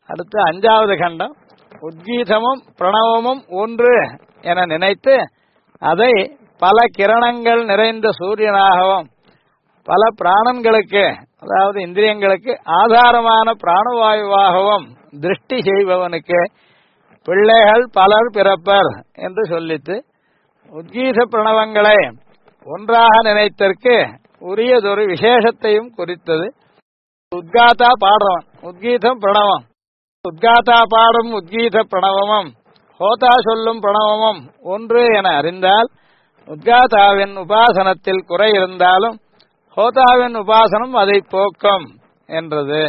அடுத்து அஞ்சாவது கண்டம். உத்கீதமும் பிரணவமும் ஒன்று என நினைத்து அதை பல கிரணங்கள் நிறைந்த சூரியனாகவும் பல பிராணன்களுக்கு அதாவது இந்திரியங்களுக்கு ஆதாரமான பிராணவாயுவாகவும் திருஷ்டி செய்பவனுக்கு பிள்ளைகள் பலர் பிறப்பர் என்று சொல்லித்து உத்கீத பிரணவங்களை ஒன்றாக நினைத்தற்கு உரியதொரு விசேஷத்தையும் குறித்தது. உத்காத்தா பாடுறவன் உத்கீதம் பிரணவம், உத்காத்தா பாடும் உத்கீத பிரணவமும் ஹோதா சொல்லும் பிரணவமும் ஒன்று என அறிந்தால் உத்காதாவின் உபாசனத்தில் குறை இருந்தாலும் ஹோதாவின் உபாசனம் அதை போக்கும் என்றது.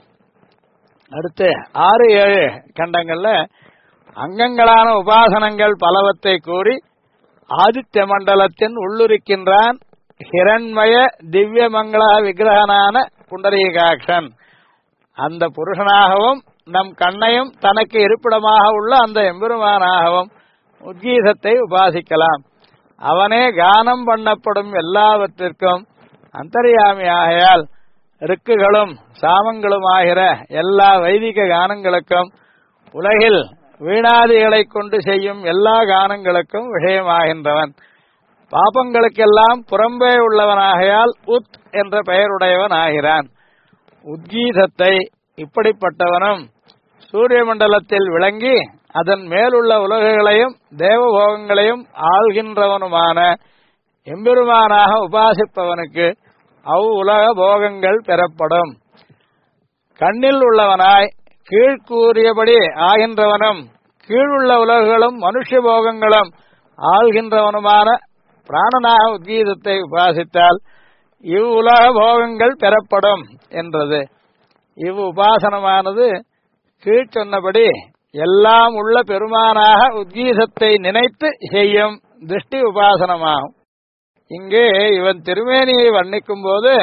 அடுத்து 6-7 கண்டங்கள்ல அங்கங்களான உபாசனங்கள் பலவற்றை கூறி ஆதித்ய மண்டலத்தின் உள்ளுரிக்கின்றான் ஹிரண்மய திவ்ய மங்கள விக்கிரகனான புண்டரீகாட்சன். அந்த புருஷனாகவும் நம் கண்ணையும் தனக்கு இருப்பிடமாக உள்ள அந்த எம்பெருமானாகவும் உத்கீதத்தை உபாசிக்கலாம். அவனே கானம் பண்ணப்படும் எல்லாவற்றிற்கும் அந்தர்யாமியாகையால் ருக்குகளும் சாமங்களுமாகிற எல்லா வைதிக கானங்களுக்கும் உலகில் வீணாதிகளை கொண்டு செய்யும் எல்லா கானங்களுக்கும் விஷயமாகின்றவன். பாபங்களுக்கெல்லாம் புறம்பே உள்ளவனாகையால் உத் என்ற பெயருடையவன் ஆகிறான். உத்கீதத்தை இப்படிப்பட்டவனும் சூரிய மண்டலத்தில் விளங்கி அதன் மேலுள்ள உலகுகளையும் தேவபோகங்களையும் ஆள்கின்றவனுமான எம்பெருமானாக உபாசிப்பவனுக்கு உலக போகங்கள் பெறப்படும். கண்ணில் உள்ளவனாய் கீழ்கூறியபடி ஆகின்றவனும் கீழுள்ள உலகுகளும் மனுஷ போகங்களும் ஆள்கின்றவனுமான பிராணனாக உத்கீதத்தை உபாசித்தால் இவ்வுலக போகங்கள் பெறப்படும் என்றது. உபாசனமானது கீழ் சொன்னபடி எல்லாம் உள்ள பெருமானாக உத்கீதத்தை நினைத்து செய்யும் திருஷ்டி உபாசனமாகும். இங்கே இவன் திருமேனியை வர்ணிக்கும் போது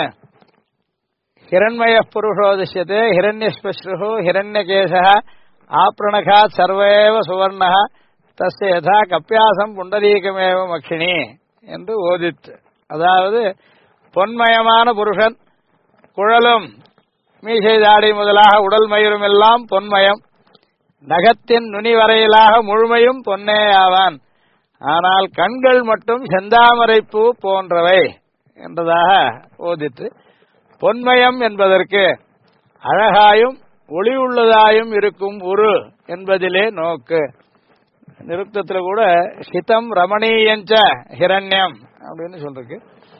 ஹிரண்மய புருஷோதிஷ்யதே ஹிரண்யஸ்பஸ்ருஹோ ஹிரண்யகேசா ஆப்ரணகாத் சர்வேவ சுவர்ணா தஸ்ய யதா கப்பியாசம் புண்டரீகமேவ மக்ஷினி என்று ஓதித்து, அதாவது பொன்மயமான புருஷன், குழலும் மீசை தாடி முதலாக உடல் மயிரும் எல்லாம் பொன்மயம், நகத்தின் நுனி வரையிலாக முழுமையும் பொன்னே ஆவான், ஆனால் கண்கள் மட்டும் செந்தாமரை பூ போன்றவை என்றதாக ஓதித்து, பொன்மயம் என்பதற்கு அழகாயும் ஒளி உள்ளதாயும் இருக்கும் உரு என்பதிலே நோக்கு. நிருக்தத்தில் கூட ஹிதம் ரமணீயஞ்ச ஹிரண்யம் அப்படின்னு சொல்லிருக்கு.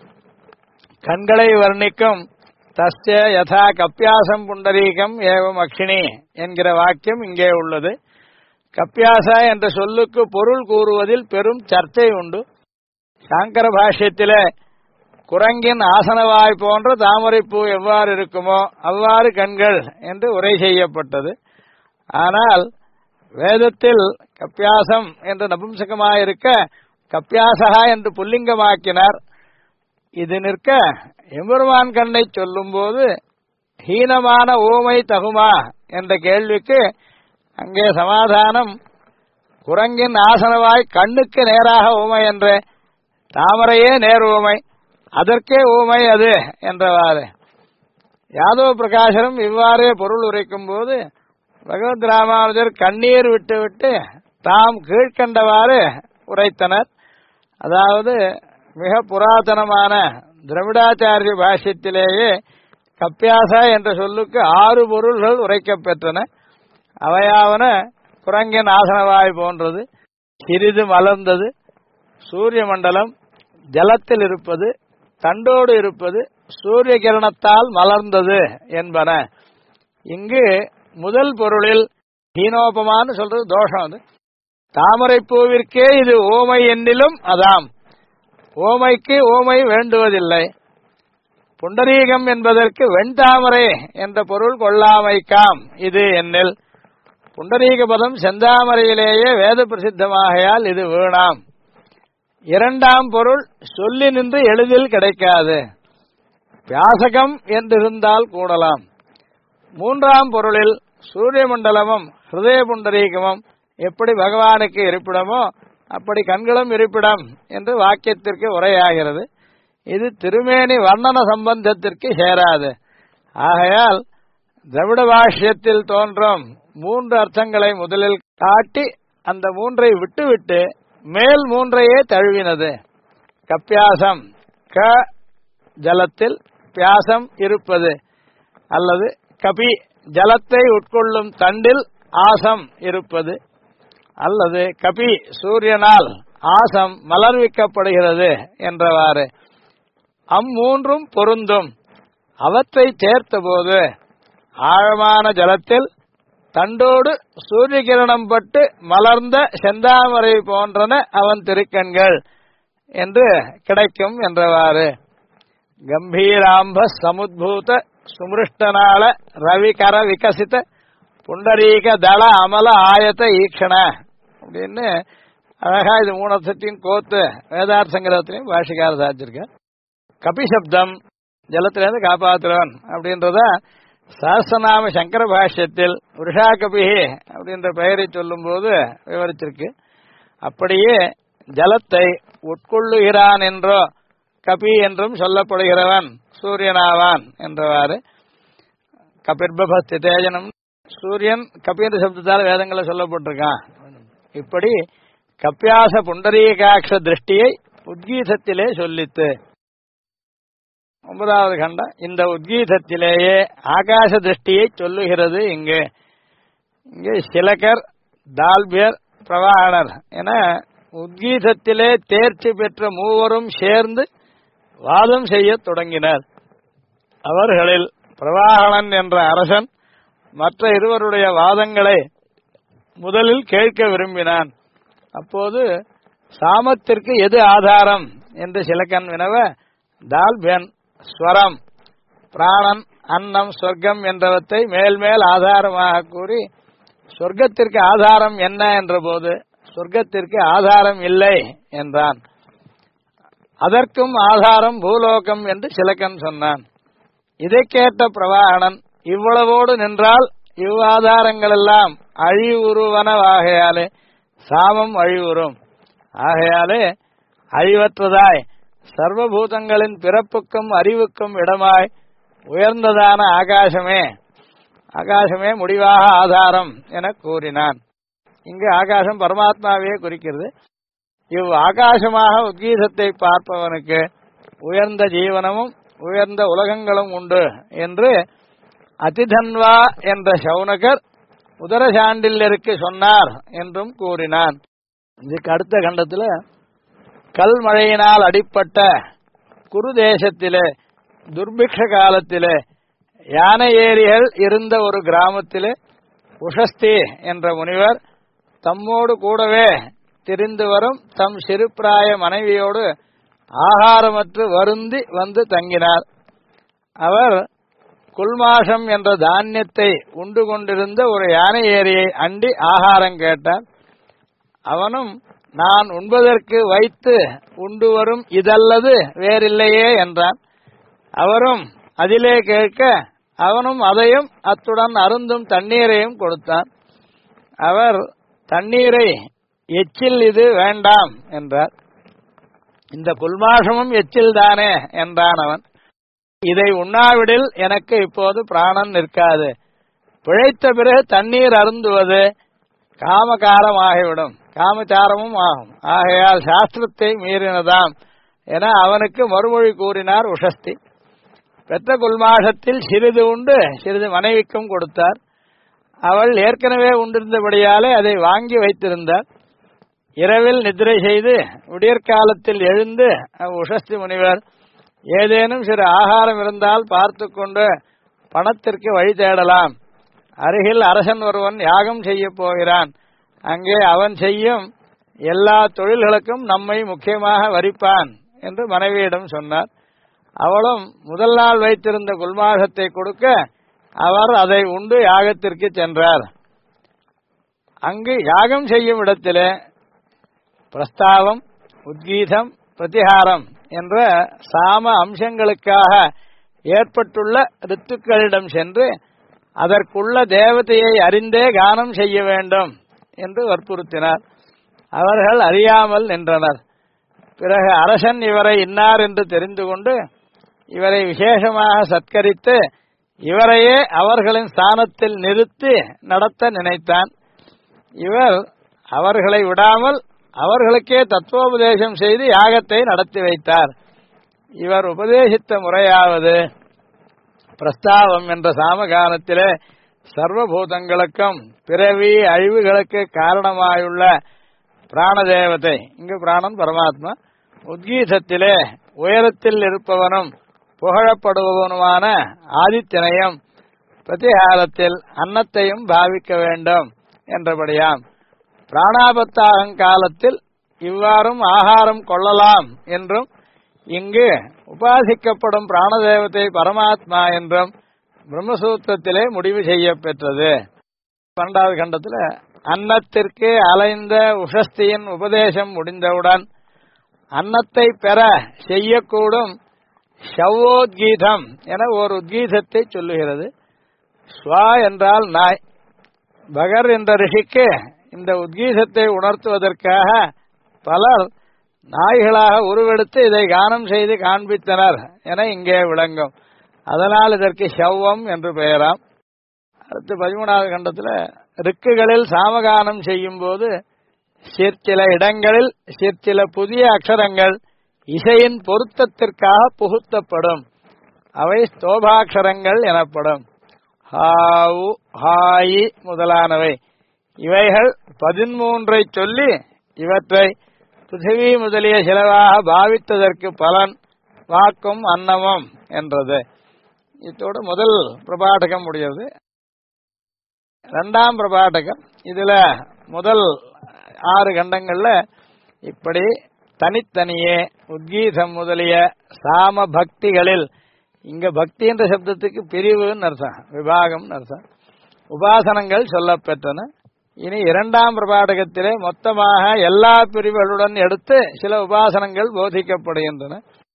கண்களை வர்ணிக்கும் தஸ்ய யதா கப்பியாசம் புண்டரீகம் ஏவம் அக்ஷினி என்கிற வாக்கியம் இங்கே உள்ளது. கப்பியாச என்ற சொல்லுக்கு பொருள் கூறுவதில் பெரும் சர்ச்சை உண்டு. சாங்கர பாஷ்யத்திலே குரங்கின் ஆசனவாய் போன்ற தாமரைப்பூ எவ்வாறு இருக்குமோ அவ்வாறு கண்கள் என்று உரை செய்யப்பட்டது. ஆனால் வேதத்தில் கப்பியாசம் என்று நபும்சகமாயிருக்க கப்பியாசகா என்று புல்லிங்கமாக்கினார். இது நிற்க எம்பெருமான் கண்ணை சொல்லும் போது ஹீனமான ஓமை தகுமா என்ற கேள்விக்கு அங்கே சமாதானம், குரங்கின் ஆசனவாய் கண்ணுக்கு நேராக ஊமை என்ற தாமரையே நேர் ஊமை, அதற்கே ஊமை அது என்றவாறு. யாதவ பிரகாசரும் இவ்வாறே பொருள் உரைக்கும் போது பகவத் ராமானுஜர் கண்ணீர் விட்டு தாம் கீழ்கண்டவாறு உரைத்தனர். அதாவது மிக புராதனமான திரவிடாச்சாரிய பாஷ்யத்திலேயே கப்பியாச என்ற சொல்லுக்கு 6 பொருள்கள் உரைக்கப் பெற்றன. அவையாவன குரங்கின் ஆசனவாய் போன்றது, சிறிது மலர்ந்தது, சூரிய மண்டலம், ஜலத்தில் இருப்பது, தண்டோடு இருப்பது, சூரிய கிரணத்தால் மலர்ந்தது என்பன. இங்கு முதல் பொருளில் ஹீனோபமானு சொல்றது தோஷம். அது தாமரை பூவிற்கே இது ஓமை என்னிலும் அதாம், ஓமைக்கு ஓமை வேண்டுவதில்லை. புண்டரீகம் என்பதற்கு வெண்தாமரை என்ற பொருள் கொள்ளாமைக்காம் இது என்னில். புண்டரீக பதம் செந்தாமரையிலேயே வேத பிரசித்தமாகையால் இது வீணாம். இரண்டாம் பொருள் சொல்லி நின்று எளிதில் கிடைக்காது, வியாசகம் என்றிருந்தால் கூடலாம். மூன்றாம் பொருளில் சூரிய மண்டலமும் ஹிருதய புண்டரீகமும் எப்படி பகவானுக்கு இருப்பிடமோ அப்படி கண்களும் இருப்பிடம் என்று வாக்கியத்திற்கு உரையாகிறது. இது திருமேனி வர்ணன சம்பந்தத்திற்கு சேராது. ஆகையால் திரவிட பாஷ்யத்தில் தோன்றும் மூன்று அர்த்தங்களை முதலில் காட்டி அந்த மூன்றை விட்டுவிட்டு மேல் மூன்றையே தழுவினது. கப்பியாசம், க ஜலத்தில் பியாசம் இருப்பது, அல்லது கபி ஜலத்தை உட்கொள்ளும் தண்டில் ஆசம் இருப்பது, அல்லது கபி சூரியனால் ஆசம் மலர்விக்கப்படுகிறது என்றவாறு அம்மூன்றும் பொருந்தும். அவற்றை சேர்த்தபோது ஆழமான ஜலத்தில் தண்டோடு சூரிய கிரணம் பட்டு மலர்ந்த செந்தாமரை போன்றன அவன் திருக்கண்கள் என்று கிடைக்கும் என்றவாறு கம்பீராம்ப சமுத்பூத சுமிருஷ்டனால ரவிகர விகசித புண்டரீக தள அமல ஆயத்த ஈக்ஷண அப்படின்னு அழகா இது மூணத்தையும் கோத்து வேதார்த்த சங்கிரகத்திலையும் பாஷிகார சாதிச்சிருக்க. கபிசப்தம் ஜலத்திலிருந்து காப்பாற்றுறவன் அப்படின்றத சஹஸ்ரநாம சங்கர பாஷ்யத்தில் விருஷா கபிஹி அப்படின்ற பெயரை சொல்லும் போது விவரிச்சிருக்கு. அப்படியே ஜலத்தை உட்கொள்ளுகிறான் என்றோ கபி என்றும் சொல்லப்படுகிறவன் சூரியனாவான் என்றவாறு கபிர்பஸ்தி தேஜனம் சூரியன் கபீர சப்தத்தால் வேதங்களை சொல்லப்பட்டிருக்கான். இப்படி கப்பியாச புண்டரீகாட்ச திருஷ்டியை உத்கீதத்திலே சொல்லித்து. 9வது கண்டம் இந்த உத்கீதத்திலேயே ஆகாச திருஷ்டியை சொல்லுகிறது. இங்கே சிலகர், தால்பியர், பிரவாகணர் என உத்கீதத்திலே தேர்ச்சி பெற்ற மூவரும் சேர்ந்து வாதம் செய்ய தொடங்கினர். அவர்களில் பிரவாகணன் என்ற அரசன் மற்ற இருவருடைய வாதங்களை முதலில் கேட்க விரும்பினான். அப்போது சாமத்திற்கு எது ஆதாரம் என்று சிலக்கன் வினவ, தால்பியன் ஸ்வரம், பிராணன், அன்னம், சொர்க்கம் என்றவற்றை மேல் மேல் ஆதாரமாக கூறி சொர்க்கத்திற்கு ஆதாரம் என்ன என்ற போது சொர்க்கத்திற்கு ஆதாரம் இல்லை என்றான். அதற்கும் ஆதாரம் பூலோகம் என்று சிலக்கன் சொன்னான். இதை கேட்ட பிரவாகணன் இவ்வளவோடு நின்றால் இவ்வாதாரங்கள் எல்லாம் அழிவுருவனவாகையாலே சாமம் அழிவுறும். ஆகையாலே அழிவற்றதாய் சர்வபூதங்களின் பிறப்புக்கும் அறிவுக்கும் இடமாய் உயர்ந்ததான ஆகாசமே முடிவாக ஆதாரம் என கூறினான். இங்கு ஆகாசம் பரமாத்மாவே குறிக்கிறது. இவ் ஆகாசமாக உத்கீதத்தை பார்ப்பவனுக்கு உயர்ந்த ஜீவனமும் உயர்ந்த உலகங்களும் உண்டு என்று அதிதன்வா என்ற சௌனகர் உதரசாண்டில்யருக்கு சொன்னார் என்றும் கூறினான். இதுக்கு அடுத்த கண்டத்தில் கல்மழையினால் அடிப்பட்ட குரு தேசத்திலே துர்பிக்ஷ காலத்திலே யானை ஏரிகள் இருந்த ஒரு கிராமத்திலே உஷஸ்தி என்ற முனிவர் தம்மோடு கூடவே திரிந்து வரும் தம் சிறுபிராய மனைவியோடு ஆகாரமற்று வருந்தி வந்து தங்கினார். அவர் குல்மாஷம் என்ற தானியத்தை உண்டு கொண்டிருந்த ஒரு யானை ஏரியை அண்டி ஆகாரம் கேட்டார். அவனும் நான் உண்பதற்கு வைத்து உண்டு வரும் இதல்லது வேறில்லையே என்றான். அவரும் அதிலே கேட்க அவனும் அதையும் அத்துடன் அருந்தும் தண்ணீரையும் கொடுத்தான். அவர் தண்ணீரை எச்சில் இது வேண்டாம் என்றார். இந்த குல்மாஷமும் எச்சில் தானே என்றான் அவன். இதை உண்ணாவிடில் எனக்கு இப்போது பிராணன் நிற்காது. பிழைத்த பிறகு தண்ணீர் அருந்துவது காமகாரமாகிவிடும், காமச்சாரமும் ஆகும். ஆகையால் சாஸ்திரத்தை மீறினதாம் என அவனுக்கு மறுமொழி கூறினார் உஷஸ்தி. பெற்ற குல்மாஷத்தில் சிறிது உண்டு சிறிது மனைவிக்கும் கொடுத்தார். அவள் ஏற்கனவே உண்டிருந்தபடியாலே அதை வாங்கி வைத்திருந்தார். இரவில் நித்திரை செய்து விடியற்காலத்தில் எழுந்து உஷஸ்தி முனிவர் ஏதேனும் சிறு ஆகாரம் இருந்தால் பார்த்து கொண்டு பணத்திற்கு வழி தேடலாம். அருகில் அரசன் ஒருவன் யாகம் செய்ய போகிறான். அங்கே அவன் செய்யும் எல்லா தொழில்களுக்கும் நம்மை முக்கியமாக வரிப்பான் என்று மனைவியிடம் சொன்னார். அவளும் முதல் நாள் வைத்திருந்த குல்மாஷத்தை கொடுக்க அவர் அதை உண்டு யாகத்திற்கு சென்றார். அங்கு யாகம் செய்யும் இடத்திலே பிரஸ்தாவம், உத்கீதம், பிரதிகாரம் என்ற சாம அம்சங்களுக்காக ஏற்பட்டுள்ள ரித்துக்களிடம் சென்று அதற்குள்ள தேவதையை அறிந்தே கானம் செய்ய வேண்டும் என்று வற்புறுத்தினார். அவர்கள் அறியாமல் நின்றனர். பிறகு அரசன் இவரை இன்னார் என்று தெரிந்து கொண்டு இவரை விசேஷமாக சத்கரித்து இவரையே அவர்களின் ஸ்தானத்தில் நிறுத்தி நடத்த நினைத்தான். இவர் அவர்களை விடாமல் அவர்களுக்கே தத்துவோபதேசம் செய்து யாகத்தை நடத்தி வைத்தார். இவர் உபதேசித்த முறையாவது பிரஸ்தாவம் என்ற சாமகானத்திலே சர்வபூதங்களுக்கும் பிறவி அழிவுகளுக்கு காரணமாயுள்ள பிராணதேவதை, இங்கு பிராணன் பரமாத்மா, உத்கீதத்திலே உயரத்தில் இருப்பவனும் புகழப்படுபவனுமான ஆதித்யனையும் பிரதிகாலத்தில் அன்னத்தையும் பாவிக்க வேண்டும் என்றபடியாம். பிராணாபத்தாகங்காலத்தில் இவ்வாறும் ஆகாரம் கொள்ளலாம் என்றும் இங்கு உபாசிக்கப்படும் பிராணதேவத்தை பரமாத்மா என்றும் பிரம்மசூத்திரத்திலே முடிவு செய்யப்பெற்றது. 12வது கண்டத்தில் அன்னத்திற்கு அலைந்த உஷஸ்தியின் உபதேசம் முடிந்தவுடன் அன்னத்தை பெற செய்யக்கூடும் ஷவ்வோத்கீதம் என ஒரு உத்கீதத்தை சொல்லுகிறது. ஸ்வா என்றால் நாய். பகர் என்ற ரிஷிக்கு இந்த உத்கீதத்தை உணர்த்துவதற்காக பலர் நாய்களாக உருவெடுத்து இதை கானம் செய்து காண்பித்தனர் என இங்கே விளங்கும். அதனால் இதற்கு ஷவ்வம் என்று பெயராம். அடுத்து 13வது கண்டத்தில் ரிக்குகளில் சாமகானம் செய்யும் போது சிற்சில இடங்களில் சிற்சில புதிய அக்ஷரங்கள் இசையின் பொருத்தத்திற்காக புகுத்தப்படும். அவை ஸ்தோபாட்சரங்கள் எனப்படும். ஹாவு ஹாயி முதலானவை. இவைகள் 13 சொல்லி இவற்றை பிருத்திவி முதலிய சிலவாக பாவித்ததற்கு பலன் வாக்கும் அன்னமும் என்றது. இதோடு முதல் பிரபாடகம் முடியாது. 2ஆம் பிரபாடகம் இதுல முதல் 6 கண்டங்கள்ல இப்படி தனித்தனியே உத்கீதம் முதலிய சாம பக்திகளில், இங்க பக்தி என்ற சப்தத்துக்கு பிரிவுன்னு அர்த்தம், விபாகம் அர்த்தம், உபாசனங்கள் சொல்லப்பெற்றன. இனி 2ஆம் பிரபாடகத்திலே மொத்தமாக எல்லா பிரிவுகளுடன் எடுத்து சில உபாசனங்கள் போதிக்கப்படுகின்றன.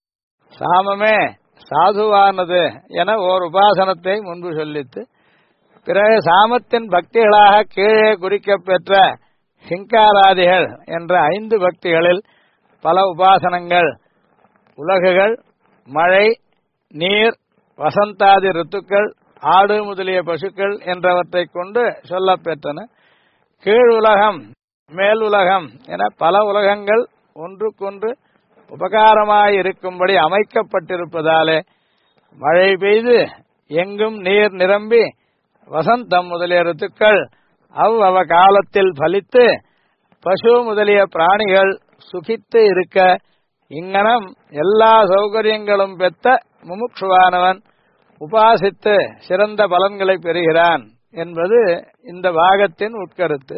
சாமமே சாதுவானது என ஓர் உபாசனத்தை முன்பு சொல்லித்து, பிறகு சாமத்தின் பக்திகளாக கீழே குறிக்கப்பெற்ற ஹிங்காராதிகள் என்ற 5 பக்திகளில் பல உபாசனங்கள் உலகுகள், மழை, நீர், வசந்தாதி ரித்துக்கள், ஆடு முதலிய பசுக்கள் என்றவற்றை கொண்டு சொல்லப்பெற்றன. கீழ் உலகம், மேல் உலகம் என பல உலகங்கள் ஒன்றுக்கொன்று உபகாரமாயிருக்கும்படி அமைக்கப்பட்டிருப்பதாலே மழை பெய்து எங்கும் நீர் நிரம்பி வசந்தம் முதலிய ரித்துக்கள் அவ் காலத்தில் பலித்து பசு முதலிய பிராணிகள் சுகித்து இருக்க இங்கனம் எல்லா சௌகரியங்களும் பெற்ற முமுட்சுவானவன் உபாசித்து சிறந்த பலன்களை பெறுகிறான் என்பது இந்த பாகத்தின் உட்கருத்து.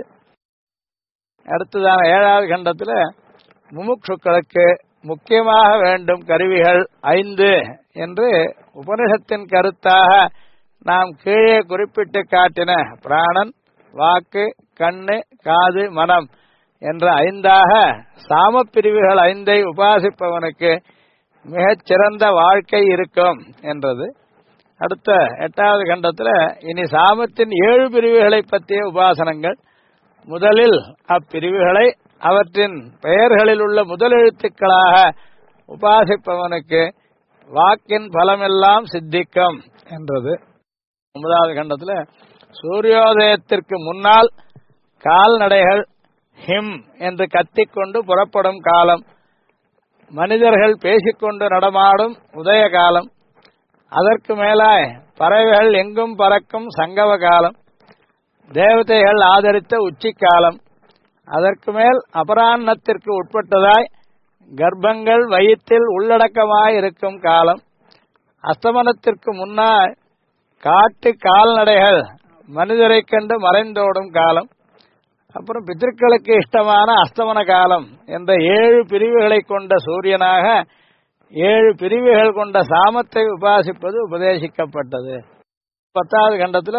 அடுத்ததான 7வது கண்டத்தில் முமுட்சுக்களுக்கு முக்கியமாக வேண்டும் கருவிகள் 5 என்று உபனிஷத்தின் கருத்தாக நாம் கீழே குறிப்பிட்டு காட்டின பிராணன், வாக்கு, கண்ணு, காது, மனம் என்ற 5ஆக சாம பிரிவுகள் 5ஐ உபாசிப்பவனுக்கு மிகச்சிறந்த வாழ்க்கை இருக்கும் என்றது. அடுத்த 8வது கண்டத்தில் இனி சாமத்தின் 7 பிரிவுகளை பற்றிய உபாசனங்கள். முதலில் அப்பிரிவுகளை அவற்றின் பெயர்களில் உள்ள முதலெழுத்துக்களாக உபாசிப்பவனுக்கு வாக்கின் பலமெல்லாம் சித்திக்கும் என்றது. 9வது கண்டத்தில் சூரியோதயத்திற்கு முன்னால் கால்நடைகள் ஹிம் என்று கத்திக்கொண்டு புறப்படும் காலம், மனிதர்கள் பேசிக்கொண்டு நடமாடும் உதய காலம், அதற்கு மேலாய் பறவைகள் எங்கும் பறக்கும் சங்கவ காலம், தேவதைகள் ஆதரித்த உச்சிக்காலம், அதற்கு மேல் அபராண்ணத்திற்கு உட்பட்டதாய் கர்ப்பங்கள் வயிற்றில் உள்ளடக்கமாயிருக்கும் காலம், அஸ்தமனத்திற்கு முன்னால் காட்டு கால்நடைகள் மனிதரை கண்டு மறைந்தோடும் காலம், அப்புறம் பித்திருக்களுக்கு இஷ்டமான அஸ்தமன காலம் என்ற 7 பிரிவுகளை கொண்ட சூரியனாக 7 பிரிவுகள் கொண்ட சாமத்தை உபாசிப்பது உபதேசிக்கப்பட்டது. 10வது கண்டத்தில்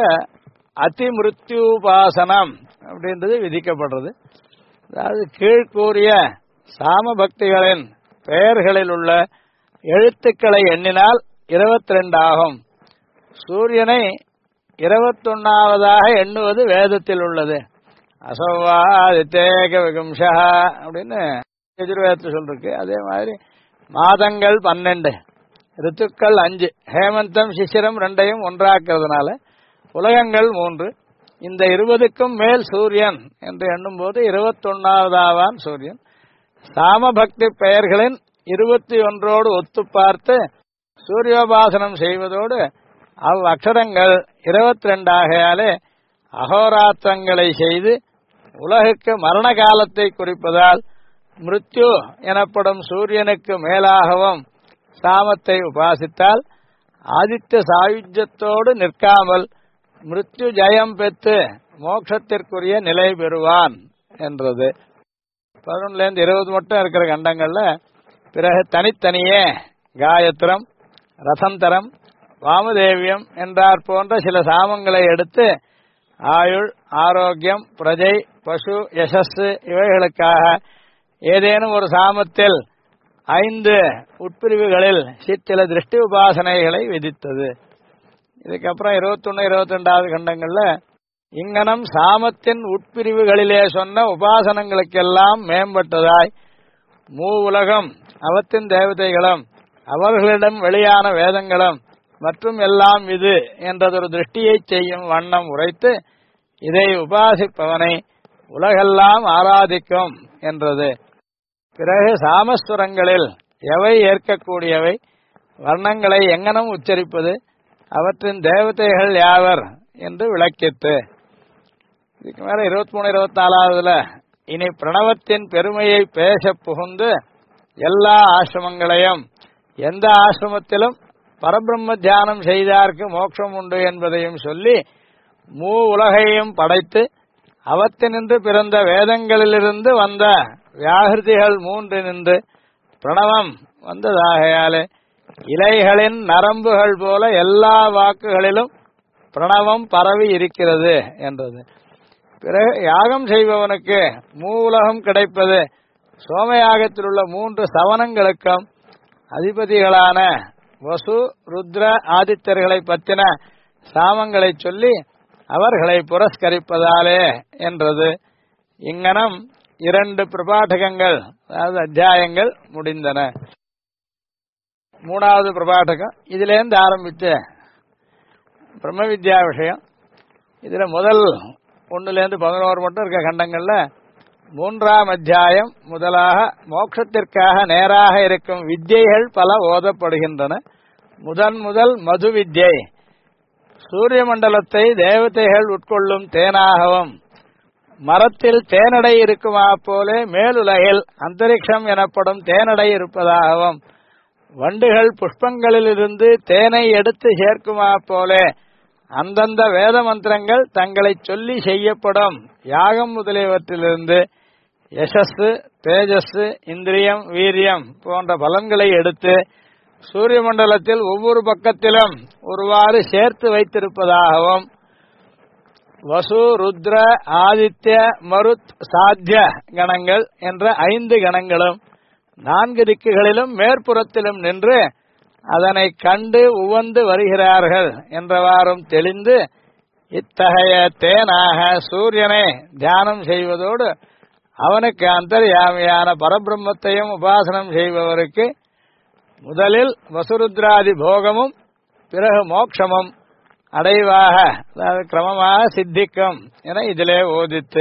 அதிமிருத்யூபாசனம் அப்படின்றது விதிக்கப்படுறது. அதாவது கீழ்கூறிய சாம பக்திகளின் பெயர்களில் உள்ள எழுத்துக்களை எண்ணினால் 22 ஆகும். சூரியனை 21வதாக எண்ணுவது வேதத்தில் உள்ளது. அசோவாதித்தேக விகும்ஷா அப்படின்னு எதிர்வேதத்தில் சொல்லிருக்கு. அதே மாதிரி மாதங்கள் 12, ரித்துக்கள் 5, ஹேமந்தம் சிசிரம் 2ஐயும் ஒன்றாக்குறதுனால உலகங்கள் 3. இந்த 20க்கும் மேல் சூரியன் என்று எண்ணும்போது 21வது சூரியன். சாமபக்தி பெயர்களின் 21ஓடு ஒத்து பார்த்து சூரியோபாசனம் செய்வதோடு அவ்வக்ஷரங்கள் 22 ஆகையாலே அகோராத்திரங்களை செய்து உலகுக்கு மரண காலத்தை குறிப்பதால் மிருத்யு எனப்படும் சூரியனுக்கு மேலாகவும் சாமத்தை உபாசித்தால் ஆதித்ய சாயுஜ்யத்தோடு நிற்காமல் மிருத்யு ஜெயம் பெற்று மோட்சத்திற்குரிய நிலை பெறுவான் என்றது. 11லேருந்து 20 மட்டும் இருக்கிற கண்டங்கள்ல பிறகு தனித்தனியே காயத்ரம், ரசந்தரம், வாமதேவியம் என்றார் போன்ற சில சாமங்களை எடுத்து ஆயுள், ஆரோக்கியம், பிரஜை, பசு, யசஸ் இவைகளுக்காக ஏதேனும் ஒரு சாமத்தில் 5 உட்பிரிவுகளில் சில திருஷ்டி உபாசனைகளை விதித்தது. இதுக்கப்புறம் 21, 22வது கண்டங்கள்ல இங்கனம் சாமத்தின் உட்பிரிவுகளிலே சொன்ன உபாசனங்களுக்கெல்லாம் மேம்பட்டதாய் உலகம், அவத்தின் தேவதைகளும், அவர்களிடம் வெளியான வேதங்களும் மற்றும் எல்லாம் இது என்றதொரு திருஷ்டியை செய்யும் வண்ணம் உரைத்து இதை உபாசிப்பவனை உலகெல்லாம் ஆராதிக்கும் என்றது. பிறகு சாமஸ்வரங்களில் எவை ஏற்கக்கூடியவை, வர்ணங்களை எங்கனம் உச்சரிப்பது, அவற்றின் தேவதைகள் யாவர் என்று விளக்கித்து. இதுக்கு மேல 23, 24வதுல இனி பிரணவத்தின் பெருமையை பேச புகுந்து எல்லா ஆசிரமங்களையும் எந்த ஆசிரமத்திலும் பரபிரம்ம தியானம் செய்தார்க்கு மோட்சம் உண்டு என்பதையும் சொல்லி உலகையும் படைத்து அவத்தினின்று பிறந்த வேதங்களிலிருந்து வந்த வியாகிருதிகள் 3 நின்று பிரணவம் வந்ததாகையாலே இலைகளின் நரம்புகள் போல எல்லா வாக்குகளிலும் பிரணவம் பரவி இருக்கிறது என்றது. பிறகு யாகம் செய்பவனுக்கு உலகம் கிடைப்பது சோமயாகத்தில் உள்ள 3 சவனங்களுக்கும் அதிபதிகளான வசு, ருத்ர, ஆதித்யர்களை பற்றின சாமங்களை சொல்லி அவர்களை புரஸ்கரிப்பதாலே என்றது. இங்கனம் 2 பிரபாடகங்கள், அதாவது அத்தியாயங்கள் முடிந்தன. 3வது பிரபாடகம் இதிலேருந்து ஆரம்பித்து பிரம்ம வித்யா விஷயம். இதுல முதல் 1லேருந்து 11 மட்டும் இருக்க கண்டங்கள்ல 3ஆம் அத்தியாயம் முதலாக மோட்சத்திற்காக நேராக இருக்கும் வித்யைகள் பல ஓதப்படுகின்றன. முதல் மது வித்யை, சூரிய மண்டலத்தை தேவதைகள் உட்கொள்ளும் தேனாகவும் மரத்தில் தேனடை இருக்குமா போலே மேலுலகில் அந்தரிக்ஷம் எனப்படும் தேனடை இருப்பதாகவும் வண்டுகள் புஷ்பங்களிலிருந்து தேனை எடுத்து சேர்க்குமா போலே அந்தந்த வேத மந்திரங்கள் தங்களை சொல்லி செய்யப்படும் யாகம் முதலியவற்றிலிருந்து யசஸ், தேஜஸ், இந்திரியம், வீரியம் போன்ற பலன்களை எடுத்து சூரிய மண்டலத்தில் ஒவ்வொரு பக்கத்திலும் ஒருவாறு சேர்த்து வைத்திருப்பதாகவும் வசு, ருத்ர, ஆதித்ய, மருத், சாத்திய கணங்கள் என்ற 5 கணங்களும் 4 திக்குகளிலும் மேற்புறத்திலும் நின்று அதனை கண்டு உவந்து வருகிறார்கள் என்றவாறும் தெளிந்து இத்தகைய தேனாக சூரியனை தியானம் செய்வதோடு அவனுக்கு அந்தர்யாமியான பரபிரம்மத்தையும் உபாசனம் செய்பவருக்கு முதலில் வசுருத்ராதி போகமும் பிறகு மோட்சமும் அடைவாக, அதாவது கிரமமாக சித்திக்கும் என இதிலே ஓதித்து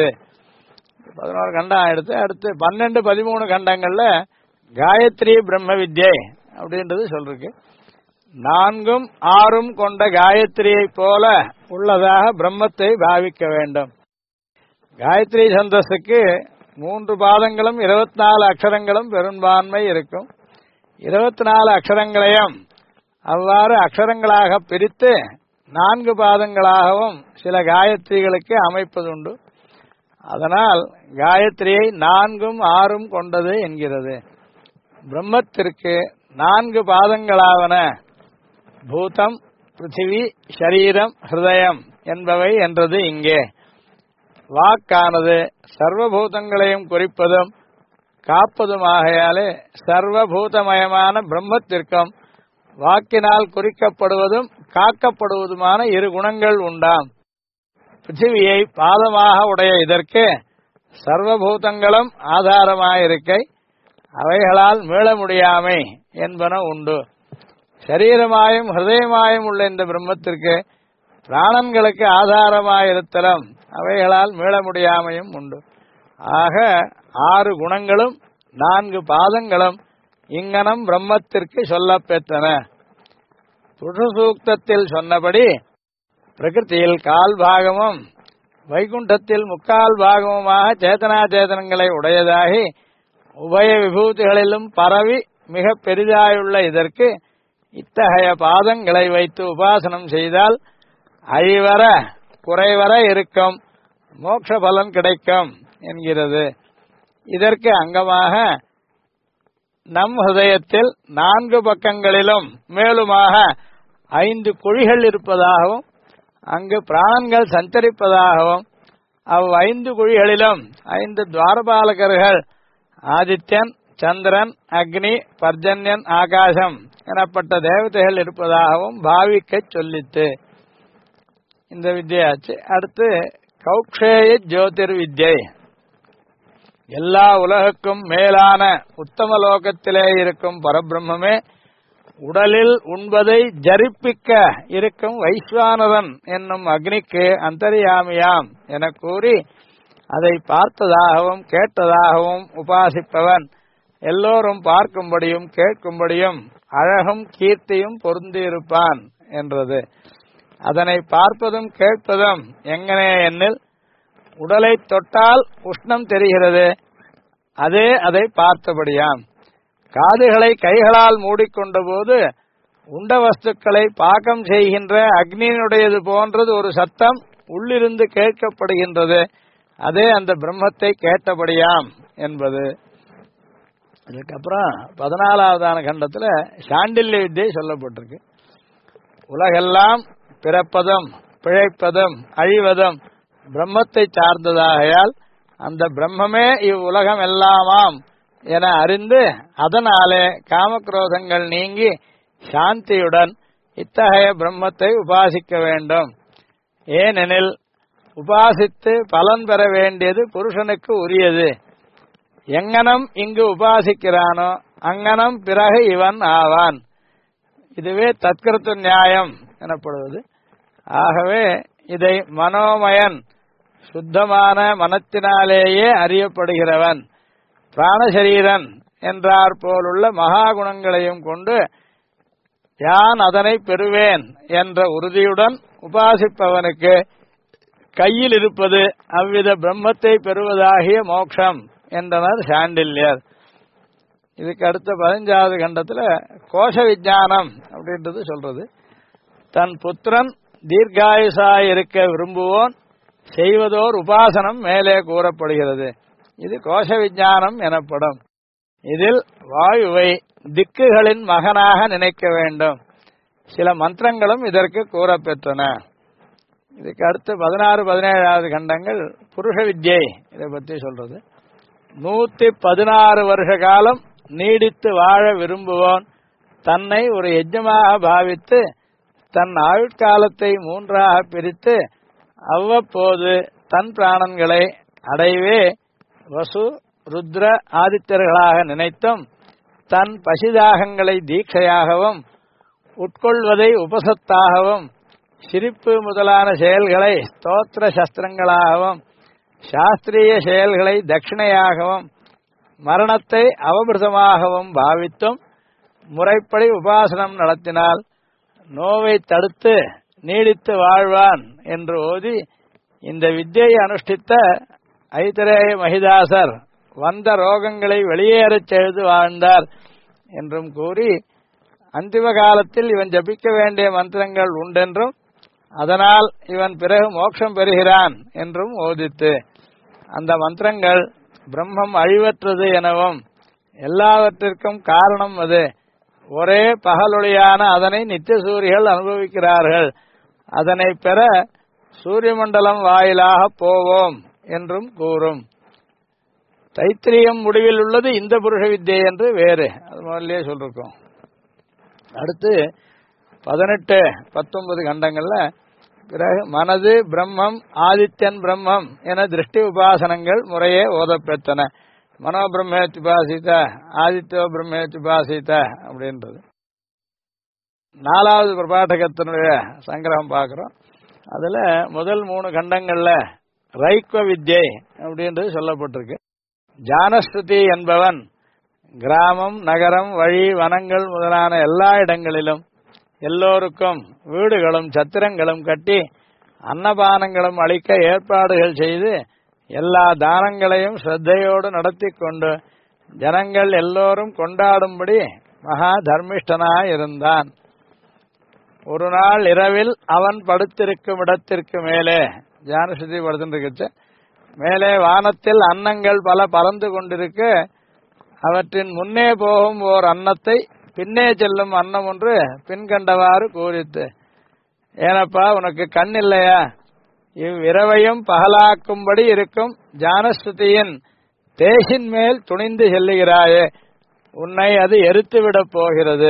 11 கண்டம் எடுத்து அடுத்து 12, 13 கண்டங்கள்ல காயத்ரி பிரம்ம வித்யை அப்படின்றது சொல்றதுக்கு 4ம் 6ம் கொண்ட காயத்ரியை போல உள்ளதாக பிரம்மத்தை பாவிக்க வேண்டும். காயத்ரி சந்தஸுக்கு 3 பாதங்களும் 24 அக்ஷரங்களும் பெரும்பான்மை இருக்கும். 24 அக்ஷரங்களையும் அவ்வாறு அக்ஷரங்களாக பிரித்து 4 பாதங்களாகவும் சில காயத்ரிகளுக்கு அமைப்பதுண்டு. அதனால் காயத்ரியை 4ம் 6ம் கொண்டது என்கிறது. பிரம்மத்திற்கு 4 பாதங்களாவன பூதம், பிருத்திவி, ஷரீரம், ஹிருதயம் என்பவை என்றது இங்கே. வாக்கானது சர்வபூதங்களையும் குறிப்பதும் காப்பதுமாகையாலே சர்வபூதமயமான பிரம்மத்திற்கும் வாக்கினால் குறிக்கப்படுவதும் காக்கப்படுவதுமான 2 குணங்கள் உண்டாம். பிருத்திவியை பாதமாக உடைய இதற்கு சர்வபூதங்களும் ஆதாரமாயிருக்கை அவைகளால் மீள முடியாமை என்பன உண்டு. சரீரமாயும் ஹிருதயமாயும் உள்ள இந்த பிரம்மத்திற்கு பிராணன்களுக்கு ஆதாரமாயிருத்தலும் அவைகளால் மீள முடியாமையும் உண்டு. ஆக 6 குணங்களும் 4 பாதங்களும் இங்கனம் பிரம்மத்திற்கு சொல்லப்பெற்றன. புருஷ சூக்தத்தில் சொன்னபடி பிரகிருதியில் 1/4 பாகமும் வைகுண்டத்தில் 3/4 பாகமுமாக சேதனா சேதனங்களை உடையதாகி உபய விபூதிகளிலும் பரவி மிக பெரிதாயுள்ள இதற்கு இத்தகைய பாதங்களை வைத்து உபாசனம் செய்தால் அழிவர குறைவர இருக்கும் மோட்ச பலன் கிடைக்கும் என்கிறது. இதற்கு அங்கமாக நம் ஹிருதயத்தில் 4 பக்கங்களிலும் மேலுமாக 5 குழிகள் இருப்பதாகவும் அங்கு பிராணன்கள் சஞ்சரிப்பதாகவும் அவ் 5 குழிகளிலும் 5 துவாரபாலகர்கள் ஆதித்யன், சந்திரன், அக்னி, பர்ஜன்யன், ஆகாசம் எனப்பட்ட தேவதைகள் இருப்பதாகவும் பாவிக்க சொல்லித்து. இந்த வித்யாச்சு. அடுத்து கௌக்ஷேய ஜோதிர் வித்யை. எல்லா உலகுக்கும் மேலான உத்தம லோகத்திலே இருக்கும் பரபிரம்மே உடலில் உண்பதை ஜரிப்பிக்க இருக்கும் வைஸ்வானரன் என்னும் அக்னிக்கு அந்தர்யாமியாம் என கூறி அதை பார்த்ததாகவும் கேட்டதாகவும் உபாசிப்பவன் எல்லோரும் பார்க்கும்படியும் கேட்கும்படியும் அழகும் கீர்த்தியும் பொருந்தியிருப்பான் என்றது. அதனை பார்ப்பதும் கேட்பதும் எங்கனே எண்ணில் உடலை தொட்டால் உஷ்ணம் தெரிகிறது, அதே அதை பார்த்தபடியாம். காதுகளை கைகளால் மூடிக்கொண்ட போது உண்ட வஸ்துக்களை பாகம் செய்கின்ற அக்னியினுடையது போன்றது ஒரு சத்தம் உள்ளிருந்து கேட்கப்படுகின்றது, அதே அந்த பிரம்மத்தை கேட்டபடியாம் என்பது. இதுக்கப்புறம் 14வது கண்டத்தில் சாண்டில்ய வித்யை சொல்லப்பட்டிருக்கு. உலகெல்லாம் பிறப்பதும் பிழைப்பதும் அழிவதும் பிரம்மத்தை சார்ந்ததாகையால் அந்த பிரம்மமே இவ்வுலகம் எல்லாமாம் என அறிந்து அதனாலே காமக்ரோதங்கள் நீங்கி சாந்தியுடன் இத்தகைய பிரம்மத்தை உபாசிக்க வேண்டும். ஏனெனில் உபாசித்து பலன் பெற வேண்டியது புருஷனுக்கு உரியது. எங்கனம் இங்கு உபாசிக்கிறானோ அங்கனம் பிறகு இவன் ஆவான். இதுவே தத்கிருத்து நியாயம் எனப்படுவது. ஆகவே இதை மனோமயன் சுத்தமான மனத்தினாலேயே அறியப்படுகிறவன் பிராணசரீரன் என்றார் போலுள்ள மகாகுணங்களையும் கொண்டு யான் அதனை பெறுவேன் என்ற உறுதியுடன் உபாசிப்பவனுக்கு கையில் இருப்பது அவ்வித பிரம்மத்தை பெறுவதாகிய மோட்சம் என்றனர் சாண்டில்யர். இதுக்கு அடுத்த 15வது கண்டத்தில் கோஷ விஞ்ஞானம் அப்படின்றது சொல்றது. தன் புத்திரன் தீர்காயுசாயிருக்க விரும்புவோன் செய்வதோர் உபாசனம் மேலே கூறப்படுகிறது. இது கோஷ விஞ்ஞானம் எனப்படும். இதில் வாயுவை திக்குகளின் மகனாக நினைக்க வேண்டும். சில மந்திரங்களும் இதற்கு கூறப்பெற்றன. இதுக்கு அடுத்து 16, 17வது கண்டங்கள் புருஷ வித்யை இதை பற்றி சொல்றது. 116 வருஷ காலம் நீடித்து வாழ விரும்புவோன் தன்னை ஒரு யஜ்ஞமாக பாவித்து தன் ஆயுட்காலத்தை 3ஆக பிரித்து அவ்வப்போது தன் பிராணன்களை அடைவே வசு ருத்ர ஆதித்யர்களாக நினைத்தும் தன் பசிதாகங்களை தீட்சையாகவும் உட்கொள்வதை உபசத்தாகவும் சிரிப்பு முதலான செயல்களை ஸ்தோத்திர சஸ்திரங்களாகவும் சாஸ்திரிய செயல்களை தட்சிணையாகவும் மரணத்தை அவபிருதமாகவும் பாவித்தும் முறைப்படி உபாசனம் நடத்தினால் நோவை தடுத்து நீடித்து வாழ்வான் என்று ஓதி இந்த வித்யை அனுஷ்டித்த ஐதரேய மகிதாசர் வந்த ரோகங்களை வெளியேறச் செய்து வாழ்ந்தார் என்றும் கூறி அந்திம காலத்தில் இவன் ஜபிக்க வேண்டிய மந்திரங்கள் உண்டென்றும் அதனால் இவன் பிறகு மோட்சம் பெறுகிறான் என்றும் ஓதித்து அந்த மந்திரங்கள் பிரம்மம் அழிவற்றது எனவும் எல்லாவற்றிற்கும் காரணம் அது ஒரே பகலொளியான அதனை நித்திய சூரியர்கள் அனுபவிக்கிறார்கள், அதனை பெற சூரிய மண்டலம் வாயிலாக போவோம் என்றும் கூறும். தைத்திரியம் முடிவில் உள்ளது இந்த புருஷ வித்யை என்று வேறு, அது முதல்ல சொல்லிருக்கோம். அடுத்து 18, 19 கண்டங்கள்ல பிறகு மனது பிரம்மம் ஆதித்யன் பிரம்மம் என திருஷ்டி உபாசனங்கள் முறையே ஓதப்பெற்றன. மனோ பிரம்மேத்யுபாசித ஆதித்யோ பிரம்மேத்யுபாசித அப்படின்றது. 4வது பிரபாடகத்தினுடைய சங்கிரகம் பார்க்கிறோம். அதுல முதல் 3 கண்டங்கள்ல ரைக்வ வித்யை அப்படின்றது சொல்லப்பட்டிருக்கு. ஜானஸ்ருதி என்பவன் கிராமம், நகரம், வழி, வனங்கள் முதலான எல்லா இடங்களிலும் எல்லோருக்கும் வீடுகளும் சத்திரங்களும் கட்டி அன்னபானங்களும் அளிக்க ஏற்பாடுகள் செய்து எல்லா தானங்களையும் ஸ்ரத்தையோடு நடத்தி கொண்டு ஜனங்கள் எல்லோரும் கொண்டாடும்படி மகா தர்மிஷ்டனாயிருந்தான். ஒரு நாள் இரவில் அவன் படுத்திருக்கும் இடத்திற்கு மேலே, ஜானஸ்ருதி படுத்துட்டு மேலே வானத்தில் அன்னங்கள் பல பறந்து கொண்டிருக்க அவற்றின் முன்னே போகும் ஓர் அன்னத்தை பின்னே செல்லும் அன்னம் ஒன்று பின்கண்டவாறு கூறித்து, ஏனப்பா உனக்கு கண் இல்லையா? இவ்விரவையும் பகலாக்கும்படி இருக்கும் ஜானஸ்ருதியின் தேசின் மேல் துணிந்து செல்லுகிறாயே, உன்னை அது எரித்துவிடப் போகிறது.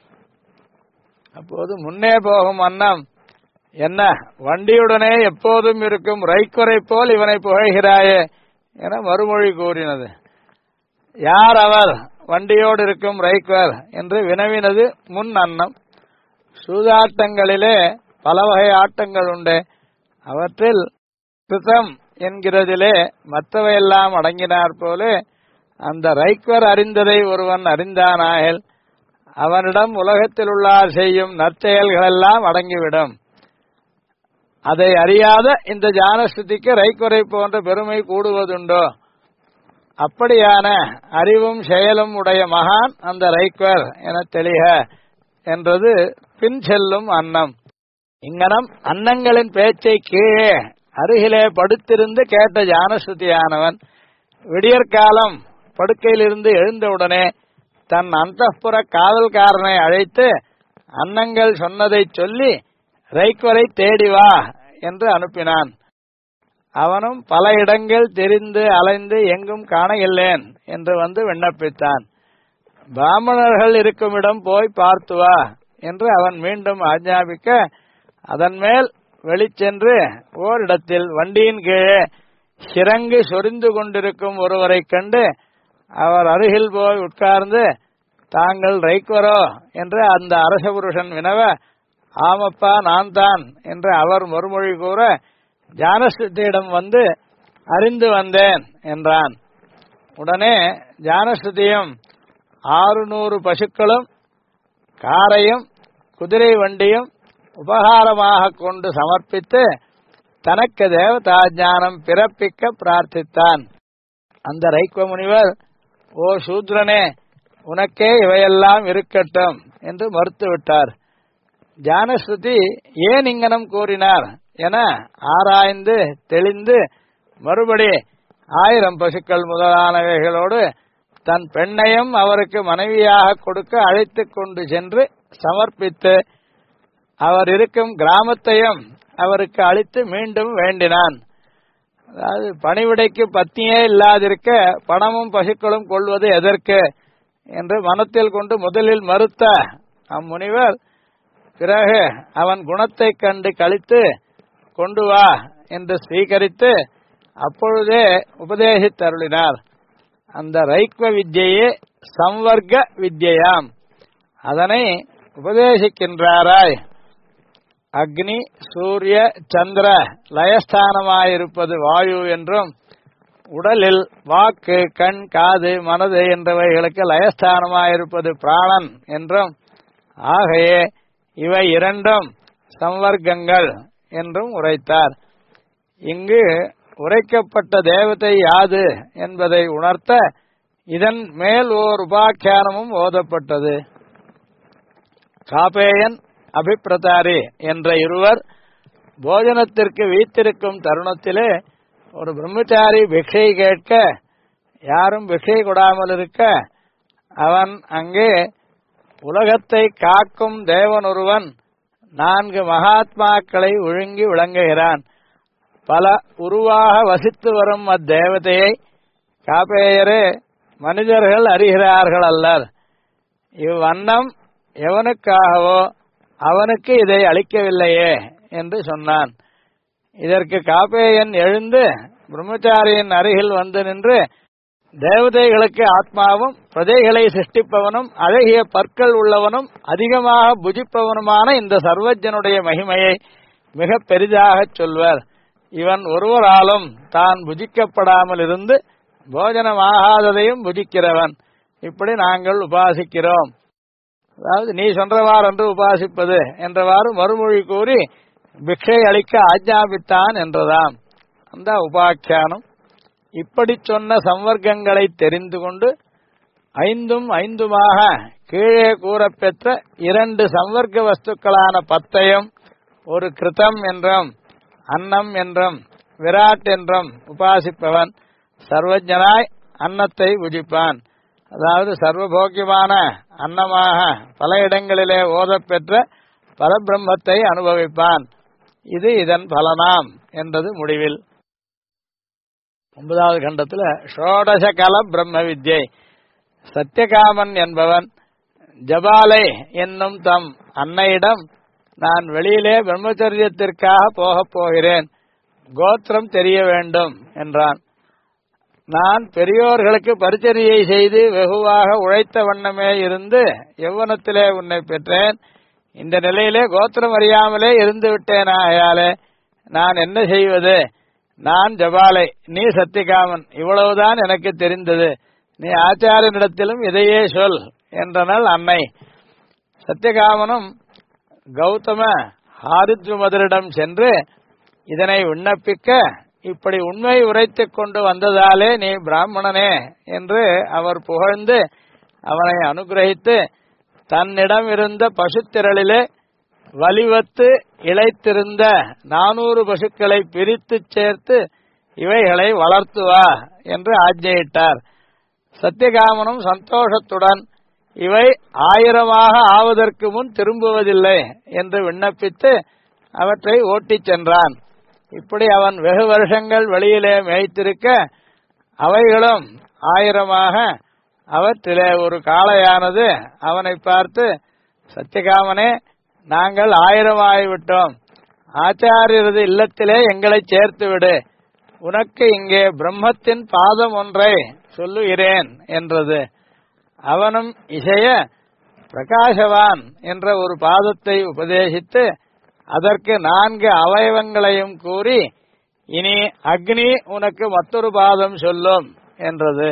அப்போது முன்னே போகும் அன்னம் என்ன, வண்டியுடனே எப்போதும் இருக்கும் ரைக்குரை போல் இவனை புகழ்கிறாயே என மறுமொழி கூறினது. யார் அவர் வண்டியோடு இருக்கும் ரைக்வர் என்று வினவினது முன் அன்னம். சூதாட்டங்களிலே பல வகை ஆட்டங்கள் உண்டு. அவற்றில் கிருதம் என்கிறதிலே மற்றவையெல்லாம் அடங்கினார் போல அந்த ரைக்வர் அறிந்ததை ஒருவன் அறிந்தானாயில் அவனிடம் உலகத்தில் உள்ளார் செய்யும் நற்செயல்களெல்லாம் அடங்கிவிடும். அதை அறியாத இந்த ஜானஸ்ருதிக்கு ரைக்குரை போன்ற பெருமை கூடுவதுண்டோ? அப்படியான அறிவும் செயலும் உடைய மகான் அந்த ரைக்வர் என தெளிக என்றது பின் செல்லும் அன்னம். இங்கனம் அன்னங்களின் பேச்சை கீழே அருகிலே படுத்திருந்து கேட்ட ஜானஸ்ருதியானவன் விடியற்காலம் படுக்கையிலிருந்து எழுந்தவுடனே தன் அந்தப்புற காவல்காரனை அழைத்து அன்னங்கள் சொன்னதை சொல்லி ரைக்வரை தேடி வா என்று அனுப்பினான். அவனும் பல இடங்கள் தெரிந்து அலைந்து எங்கும் காணவில்லேன் என்று வந்து விண்ணப்பித்தான். பிராமணர்கள் இருக்கும் இடம் போய் பார்த்து வா என்று அவன் மீண்டும் ஆஜ்ஞாபிக்க அதன் மேல் வெளிச்சென்று ஓரிடத்தில் வண்டியின் கீழே சிறங்கு சொரிந்து கொண்டிருக்கும் ஒருவரை கண்டு அவர் அருகில் போய் உட்கார்ந்து, தாங்கள் ரைக்வரோ என்று அந்த அரச புருஷன் வினவ, ஆமப்பா நான் தான் என்று அவர் மறுமொழி கூற, ஜானஸ்ருதியிடம் வந்து அறிந்து வந்தேன் என்றான். உடனே ஜானஸ்ருதியும் 600 பசுக்களும் காரையும் குதிரை வண்டியும் உபகாரமாக கொண்டு சமர்ப்பித்து தனக்கு தேவதா ஞானம் பிறப்பிக்க பிரார்த்தித்தான். அந்த ரைக்வ முனிவர், ஓ சூத்ரனே, உனக்கே இவையெல்லாம் இருக்கட்டும் என்று மறுத்துவிட்டார். ஜானஸ்ருதி ஏன் இங்கனம் கூறினார் என ஆராய்ந்து தெளிந்து மறுபடி 1000 பசுக்கள் முதலானவைகளோடு தன் பெண்ணையும் அவருக்கு மனைவியாக கொடுக்க அழைத்து கொண்டு சென்று சமர்ப்பித்து அவர் இருக்கும் கிராமத்தையும் அவருக்கு அளித்து மீண்டும் வேண்டினான். அதாவது பணிவிடைக்கு பத்தியே இல்லாதிருக்க பணமும் பசுக்களும் கொள்வது எதற்கு என்று மனத்தில் கொண்டு முதலில் மறுத்த அம்முனிவர் பிறகு அவன் குணத்தை கண்டு கழித்து கொண்டு வா என்று ஸ்வீகரித்து அப்பொழுதே உபதேசித்தருளினார். அந்த ரைக்வ வித்யையே சம்வர்க்க வித்யாம். அதனை உபதேசிக்கின்றாராய். அக்னி, சூரிய, சந்திர லயஸ்தானமாயிருப்பது வாயு என்றும், உடலில் வாக்கு, கண், காது, மனது என்றவைகளுக்கு லயஸ்தானமாயிருப்பது பிராணன் என்றும், ஆகையே இவை இரண்டும் சம்வர்க்கங்கள் என்றும் உரைத்தார். இங்கு உரைக்கப்பட்ட தேவதை யாது என்பதை உணர்த்த இதன் மேல் ஓர் உபாக்கியானமும் ஓதப்பட்டது. காபேயன், அபிப்பிரதாரி என்ற இருவர் போஜனத்திற்கு வீத்திருக்கும் தருணத்திலே ஒரு பிரம்மச்சாரி பிக்ஷை கேட்க யாரும் பிக்ஷை கொடாமல் இருக்க அவன் அங்கே உலகத்தை காக்கும் தேவன் ஒருவன் 4 மகாத்மாக்களை ஒழுங்கி விளங்குகிறான். பல உருவாக வசித்து வரும் அத்தேவதையை காபேயரே மனிதர்கள் அறிகிறார்கள் அல்லர். இவ்வண்ணம் எவனுக்காகவோ அவனுக்கு இதை அளிக்கவில்லையே என்று சொன்னான். இதற்கு காபேயன் எழுந்து பிரம்மச்சாரியின் அருகில் வந்து நின்று தேவதைகளுக்கு ஆத்மாவும் பிரஜைகளை சிருஷ்டிப்பவனும் அழகிய பற்கள் உள்ளவனும் அதிகமாக புஜிப்பவனுமான இந்த சர்வஜனுடைய மகிமையை மிக பெரிதாகச் சொல்வர். இவன் ஒருவராலும் தான் புஜிக்கப்படாமல் இருந்து போஜனமாகாததையும் புஜிக்கிறவன். இப்படி நாங்கள் உபாசிக்கிறோம். அதாவது நீ சொல்றவாறு என்று உபாசிப்பது என்றவாறு மறுமொழி கூறி பிக்ஷை அளிக்க ஆஜ்ஞாபித்தான் என்றதாம் அந்த உபாக்கியானம். இப்படி சொன்ன சம்வர்க்கங்களை தெரிந்து கொண்டு ஐந்தும் ஐந்துமாக கீழே கூறப்பெற்ற 2 சம்வர்க்க வஸ்துக்களான பத்தையும் ஒரு கிருதம் என்றும் அன்னம் என்றும் விராட் என்றும் உபாசிப்பவன் சர்வஜனாய் அன்னத்தை புஜிப்பான். அதாவது சர்வபோக்கியமான அன்னமாக பல இடங்களிலே ஓதப்பெற்ற பரபிரம்மத்தை அனுபவிப்பான். இது இதன் பலனாம் என்றது முடிவில். 9வது கண்டத்தில் ஷோடச கல பிரம்ம வித்யை. சத்தியகாமன் என்பவன் ஜபாலை என்னும் தம் அன்னையிடம், நான் வெளியிலே பிரம்மச்சரியத்திற்காக போகப் போகிறேன், கோத்திரம் தெரிய வேண்டும் என்றான். நான் பெரியோர்களுக்கு பரிச்சரியை செய்து வெகுவாக உழைத்த வண்ணமே இருந்து யௌவனத்திலே உன்னை பெற்றேன். இந்த நிலையிலே கோத்திரம் அறியாமலே இருந்து விட்டேன். ஆகையாலே நான் என்ன செய்வது? நான் ஜபாலை, நீ சத்தியகாமன், இவ்வளவுதான் எனக்கு தெரிந்தது. நீ ஆச்சாரியனிடத்திலும் இதையே சொல் என்றனள் அன்னை. சத்தியகாமனும் கௌதம ஹாரித்வமதரிடம் சென்று இதனை விண்ணப்பிக்க, இப்படி உண்மை உரைத்துக் கொண்டு வந்ததாலே நீ பிராமணனே என்று அவர் புகழ்ந்து அவனை அனுகிரகித்து தன்னிடம் இருந்த பசுத்திரளிலே வலிவத்து இழைத்திருந்த 400 பசுக்களை பிரித்து சேர்த்து இவைகளை வளர்த்துவா என்று ஆஜ்ஞையிட்டார். சத்தியகாமனும் சந்தோஷத்துடன் இவை 1000 ஆவதற்கு முன் திரும்புவதில்லை என்று விண்ணப்பித்து அவற்றை ஓட்டிச் சென்றான். இப்படி அவன் வெகு வருஷங்கள் வெளியிலே மேய்த்திருக்க அவைகளும் 1000 அவற்றிலே ஒரு காளையானது அவனை பார்த்து, சத்தியகாமனே, நாங்கள் 1000 ஆகிவிட்டோம், ஆச்சாரியரது இல்லத்திலே எங்களை சேர்த்துவிடு, உனக்கு இங்கே பிரம்மத்தின் பாதம் ஒன்றை சொல்லுகிறேன் என்றது. அவனும் இசைய பிரகாசவான் என்ற ஒரு பாதத்தை உபதேசித்து அதற்கு 4 அவயவங்களையும் கூறி, இனி அக்னி உனக்கு மற்றொரு பாதம் சொல்லும் என்றது.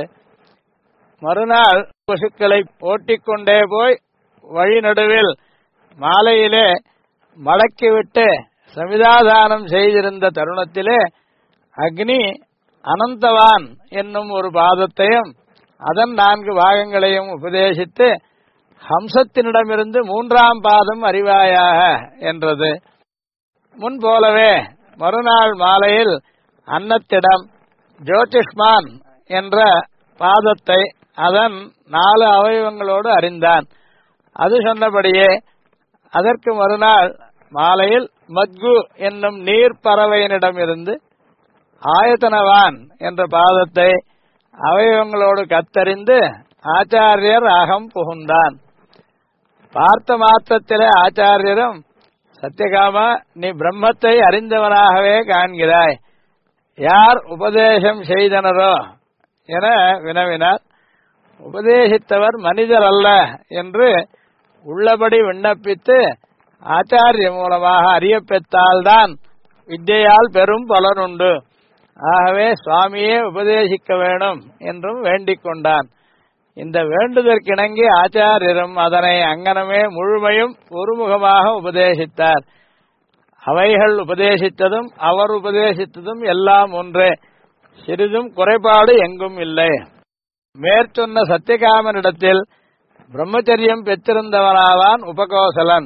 மறுநாள் பசுக்களை ஓட்டிக்கொண்டே போய் வழி நடுவில் மாலையிலே மடக்கிவிட்டு சமிதாதானம் செய்திருந்த தருணத்திலே அக்னி அனந்தவான் என்னும் ஒரு பாதத்தையும் அதன் 4 பாகங்களையும் உபதேசித்து, ஹம்சத்தினிடமிருந்து 3ஆம் பாதம் அறிவாயாக என்றது. முன்போலவே மறுநாள் மாலையில் அன்னத்திடம் ஜோதிஷ்மான் என்ற பாதத்தை அதன் 4 அவயவங்களோடு அறிந்தான். அது சொன்னபடியே அதற்கு மறுநாள் மாலையில் மத்கு என்னும் நீர்ப்பறவையினிடமிருந்து ஆயத்தனவான் என்ற பாதத்தை அவயவங்களோடு கத்தறிந்து ஆச்சாரியர் அகம் புகுந்தான். பார்த்த மாத்திரத்திலே ஆச்சாரியரும், சத்தியகாமா, நீ பிரம்மத்தை அறிந்தவனாகவே காண்கிறாய், யார் உபதேசம் செய்தனரோ என வினவினார். உபதேசித்தவர் மனிதர் அல்ல என்று உள்ளபடி விண்ணப்பித்து ஆச்சாரிய மூலமாக அறியப்பெற்றால்தான் வித்யால் பெரும் பலனுண்டு, ஆகவே சுவாமியே உபதேசிக்க வேணும் என்றும் வேண்டிக் கொண்டான். இந்த வேண்டுதற்கிணங்கி ஆச்சாரியரும் அதனை அங்கனமே முழுமையும் ஒருமுகமாக உபதேசித்தார். அவைகள் உபதேசித்ததும் அவர் உபதேசித்ததும் எல்லாம் ஒன்றே, சிறிதும் குறைபாடு எங்கும் இல்லை. மேற்சொன்ன சத்தியகாமனிடத்தில் பிரம்மச்சரியம் பெற்றிருந்தவனாவான் உபகோசலன்.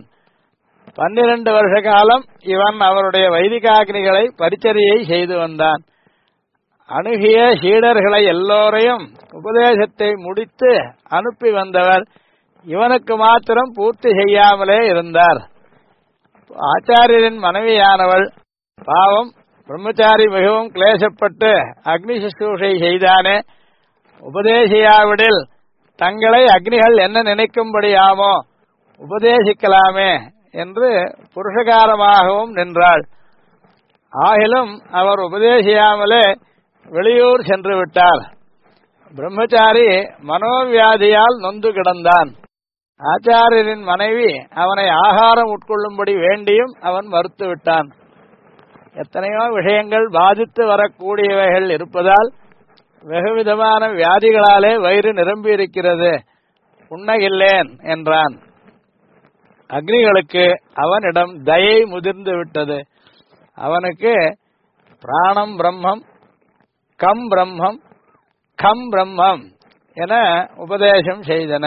12 வருஷ காலம் இவன் அவருடைய வைதிகாக்னிகளை பரிச்சரியை செய்து வந்தான். அணுகிய சீடர்களை எல்லோரையும் உபதேசத்தை முடித்து அனுப்பி வந்தவர் இவனுக்கு மாத்திரம் பூர்த்தி செய்யாமலே இருந்தார். ஆச்சாரியரின் மனைவியானவள் பாவம் பிரம்மச்சாரி மிகவும் கிளேசப்பட்டு அக்னி சுஷ்ரூஷை செய்தானே, உபதேசியாவிடில் தங்களை அக்னிகள் என்ன நினைக்கும்படியாமோ உபதேசிக்கலாமே என்று புருஷகாரமாகவும் நின்றாள். ஆகிலும் அவர் உபதேசியாமலே வெளியூர் சென்று விட்டார். பிரம்மச்சாரி மனோவியாதியால் நொந்து கிடந்தான். ஆச்சாரியரின் மனைவி அவனை ஆகாரம் உட்கொள்ளும்படி வேண்டியும் அவன் மறுத்துவிட்டான். எத்தனையோ விஷயங்கள் பாதித்து வரக்கூடியவைகள் இருப்பதால் வெகுவிதமான வியாதிகளாலே வயிறு நிரம்பி இருக்கிறது, உண்ணகில்லேன் என்றான். அக்னிகளுக்கு அவனிடம் தயை முதிர்ந்து விட்டது. அவனுக்கு பிராணம் பிரம்மம், கம் பிரம்மம், கம் பிரம்மம் என உபதேசம் செய்தன.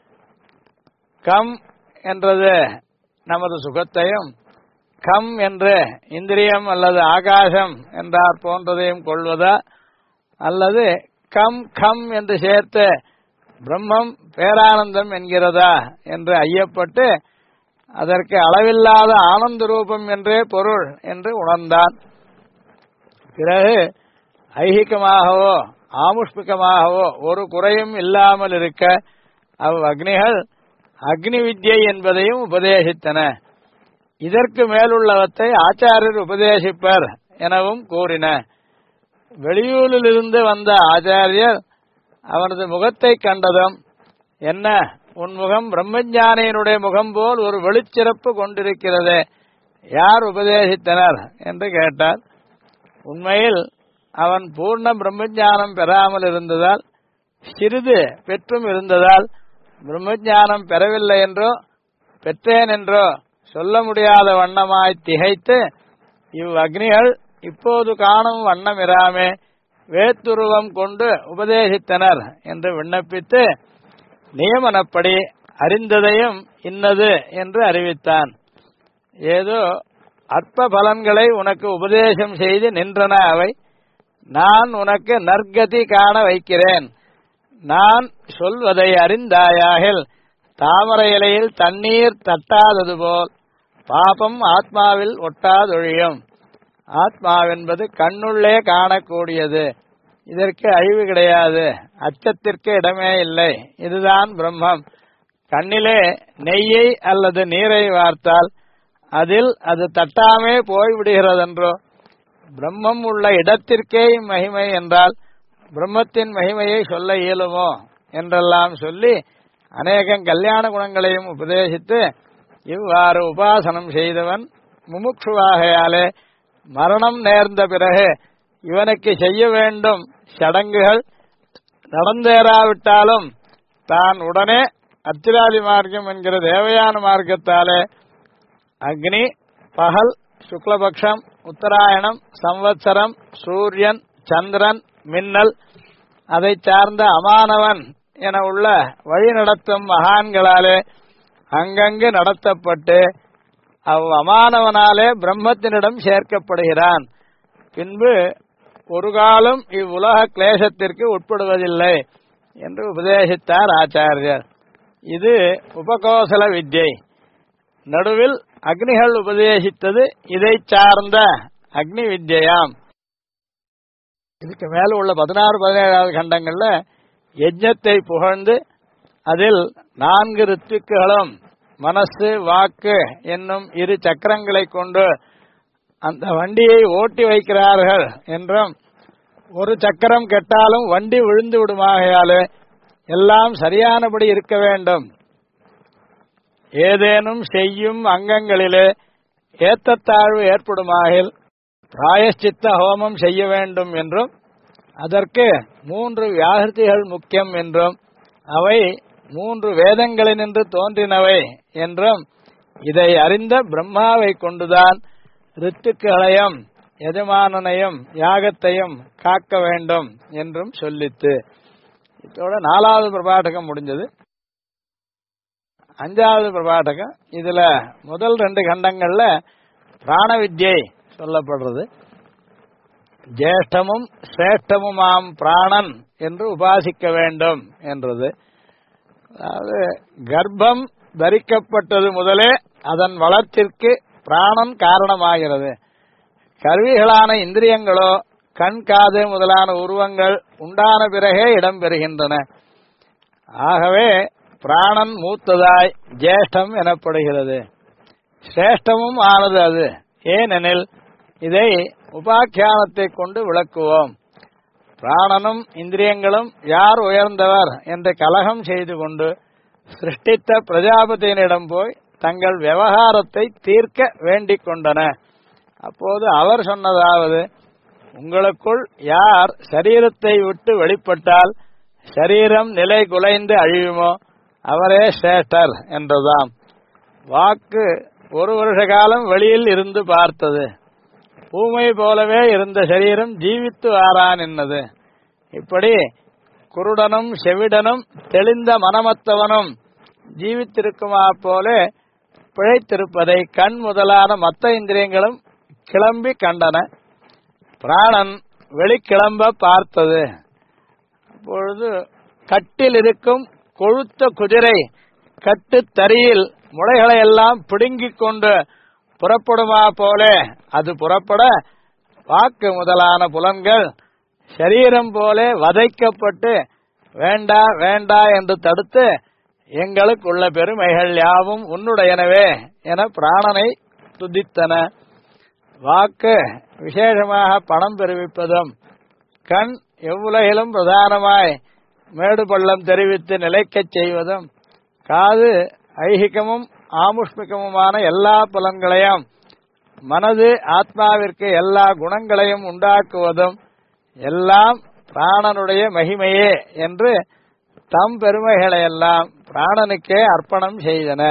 கம் என்றது நமது சுகத்தையும், கம் என்று இந்திரியம் அல்லது ஆகாசம் என்றார் போன்றதையும் கொள்வதா, அல்லது கம் கம் என்று சேர்த்து பிரம்மம் பேரானந்தம் என்கிறதா என்று ஐயப்பட்டு அதற்கு அளவில்லாத ஆனந்த ரூபம் என்றே பொருள் என்று உணர்ந்தான். பிறகு ஐகிகமாகவோ ஆமுஷ்மிகமாகவோ ஒரு குறையும் இல்லாமல் இருக்க அக்னிகள் அக்னி வித்யை என்பதையும் உபதேசித்தன. இதற்கு மேலுள்ளவற்றை ஆச்சாரியர் உபதேசிப்பர் எனவும் கூறின. வெளியூரிலிருந்து வந்த ஆச்சாரியர் அவனது முகத்தை கண்டதும், என்ன உன் முகம் பிரம்மஞானியினுடைய முகம் போல் ஒரு வெளிச்சிறப்பு கொண்டிருக்கிறது, யார் உபதேசித்தனர் என்று கேட்டார். உண்மையில் அவன் பூர்ண பிரம்மஞானம் பெறாமல் இருந்ததால், சிறிது பெற்றும் இருந்ததால் பிரம்மஞானம் பெறவில்லை என்றோ பெற்றேன் என்றோ சொல்ல முடியாத வண்ணமாய் திகைத்து, இவ் அக்னிகள் இப்போது காணும் வண்ணமிராமே வேத்துருவம் கொண்டு உபதேசித்தனர் என்று விண்ணப்பித்து நியமனப்படி அறிந்ததையும் இன்னது என்று அறிவித்தான். ஏதோ அற்ப பலன்களை உனக்கு உபதேசம் செய்து நின்றன அவை. நான் உனக்கு நற்கதி காண வைக்கிறேன். நான் சொல்வதை அறிந்தாயாகில் தாமரை இலையில் தண்ணீர் தட்டாதது போல் பாபம் ஆத்மாவில் ஒட்டாதொழியும். ஆத்மாவென்பது கண்ணுள்ளே காணக்கூடியது, இதற்கு அழிவு கிடையாது, அச்சத்திற்கு இடமே இல்லை. இதுதான் பிரம்மம். கண்ணிலே நெய்யை அல்லது நீரை வார்த்தால் அதில் அது தட்டாமே போய்விடுகிறதென்றோ, பிரம்மம் உள்ள இடத்திற்கே மகிமை என்றால் பிரம்மத்தின் மகிமையை சொல்ல இயலுமோ என்றெல்லாம் சொல்லி அநேகம் கல்யாண குணங்களையும் உபதேசித்து, இவ்வாறு உபாசனம் செய்தவன் முமுட்சுவாகையாலே மரணம் நேர்ந்த பிறகு இவனுக்கு செய்ய வேண்டும் சடங்குகள் நடந்தேறாவிட்டாலும் தான் உடனே அத்திராதி மார்க்கம் என்கிற தேவயான மார்க்கத்தாலே அக்னி, பகல், சுக்லபக்ஷம், உத்தராயணம், சம்வத்சரம், சூரியன், சந்திரன், மின்னல், அதை சார்ந்த அமானவன் என உள்ள வழி நடத்தும் மகான்களாலே அங்கங்கு நடத்தப்பட்டு அவ் அமானவனாலே பிரம்மத்தினிடம் சேர்க்கப்படுகிறான். பின்பு ஒரு காலம் இவ்வுலக கிளேசத்திற்கு உட்படுவதில்லை என்று உபதேசித்தார் ஆச்சாரியர். இது உபகோசல வித்யை. நடுவில் அக்னிகள் உபதேசித்தது இதை சார்ந்த அக்னி வித்யாம். இதுக்கு மேல உள்ள 16, 17வது கண்டங்கள்ல யஜ்ஞத்தை புகழ்ந்து அதில் 4 ரித்துக்களும் மனசு, வாக்கு என்னும் 2 சக்கரங்களை கொண்டு அந்த வண்டியை ஓட்டி வைக்கிறார்கள் என்றும், ஒரு சக்கரம் கெட்டாலும் வண்டி விழுந்து விடுமாகையாலே எல்லாம் சரியானபடி இருக்க வேண்டும், ஏதேனும் செய்யும் அங்கங்களிலே ஏற்றத்தாழ்வு ஏற்படுமாகில் பிராயஷ்சித்த ஹோமம் செய்ய வேண்டும் என்றும், அதற்கு 3 வியாகிருதிகள் முக்கியம் என்றும், அவை 3 வேதங்களினின்று தோன்றினவை என்றும், இதை அறிந்த பிரம்மாவை கொண்டுதான் ரித்துக்களையும் எஜமானனையும் யாகத்தையும் காக்க வேண்டும் என்றும் சொல்லித்து. இதோட 4வது பிரபாடகம் முடிஞ்சது. 5வது பிரபாடகம். இதுல முதல் 2 கண்டங்கள்ல பிராண வித்யை சொல்லப்படுறது. ஜேஷ்டமும் சிரேஷ்டமுமாம் பிராணன் என்று உபாசிக்க வேண்டும் என்றது. அதாவது கர்ப்பம் தரிக்கப்பட்டது முதலே அதன் வளர்ச்சிக்கு பிராணன் காரணமாகிறது. கருவிகளான இந்திரியங்களோ கண், காது முதலான உருவங்கள் உண்டான பிறகே இடம்பெறுகின்றன. ஆகவே பிராணன் மூத்ததாய் ஜேஷ்டம் எனப்படுகிறது. சிரேஷ்டமும் ஆனது அது. ஏனெனில் இதை உபாக்கியானத்தை கொண்டு விளக்குவோம். பிராணனும் இந்திரியங்களும் யார் உயர்ந்தவர் என்று கலகம் செய்து கொண்டு சிருஷ்டித்த பிரஜாபதியினிடம் போய் தங்கள் விவகாரத்தை தீர்க்க வேண்டிக் கொண்டன. அப்போது அவர் சொன்னதாவது, உங்களுக்குள் யார் சரீரத்தை விட்டு வெளிப்பட்டால் சரீரம் நிலை குலைந்து அழியுமோ அவரே சிரேஷ்டர் என்றதாம். வாக்கு ஒரு வருஷ காலம் வெளியில் இருந்து பார்த்தது. ஊமை போலவே இருந்த சரீரம் ஜீவித்து வாரான் என்னது. இப்படி குருடனும் செவிடனும் தெளிந்த மனமத்தவனும் ஜீவித்திருக்குமா போல பிழைத்திருப்பதை கண் முதலான மத்த இந்திரியங்களும் கிளம்பி கண்டன. பிராணன் வெளிக்கிளம்ப பார்த்தது. அப்பொழுது கட்டில் இருக்கும் கொழுத்த குதிரை கட்டு தறியில் முளைகளை எல்லாம் பிடுங்கிக் கொண்டு புறப்படுமா போல அது புறப்பட வாக்கு முதலான புலன்கள் சரீரம் போல வதைக்கப்பட்டு வேண்டா வேண்டா என்று தடுத்து எங்களுக்குள்ள பெருமைகள் யாவும் உன்னுடையனவே என பிராணனை துதித்தன. வாக்கு விசேஷமாக பணம் பெறுவிப்பதும் கண் எவ்வுலகிலும் பிரதானமாய் மேடு பள்ளம் தெரிவித்து நிலைக்கச் செய்வதும் காது ஐகிகமும் ஆமுஷ்மிகமுமான எல்லா புலன்களையும் மனது ஆத்மாவிற்கு எல்லா குணங்களையும் உண்டாக்குவதும் எல்லாம் பிராணனுடைய மகிமையே என்று தம் பெருமைகளையெல்லாம் பிராணனுக்கே அர்ப்பணம் செய்தன.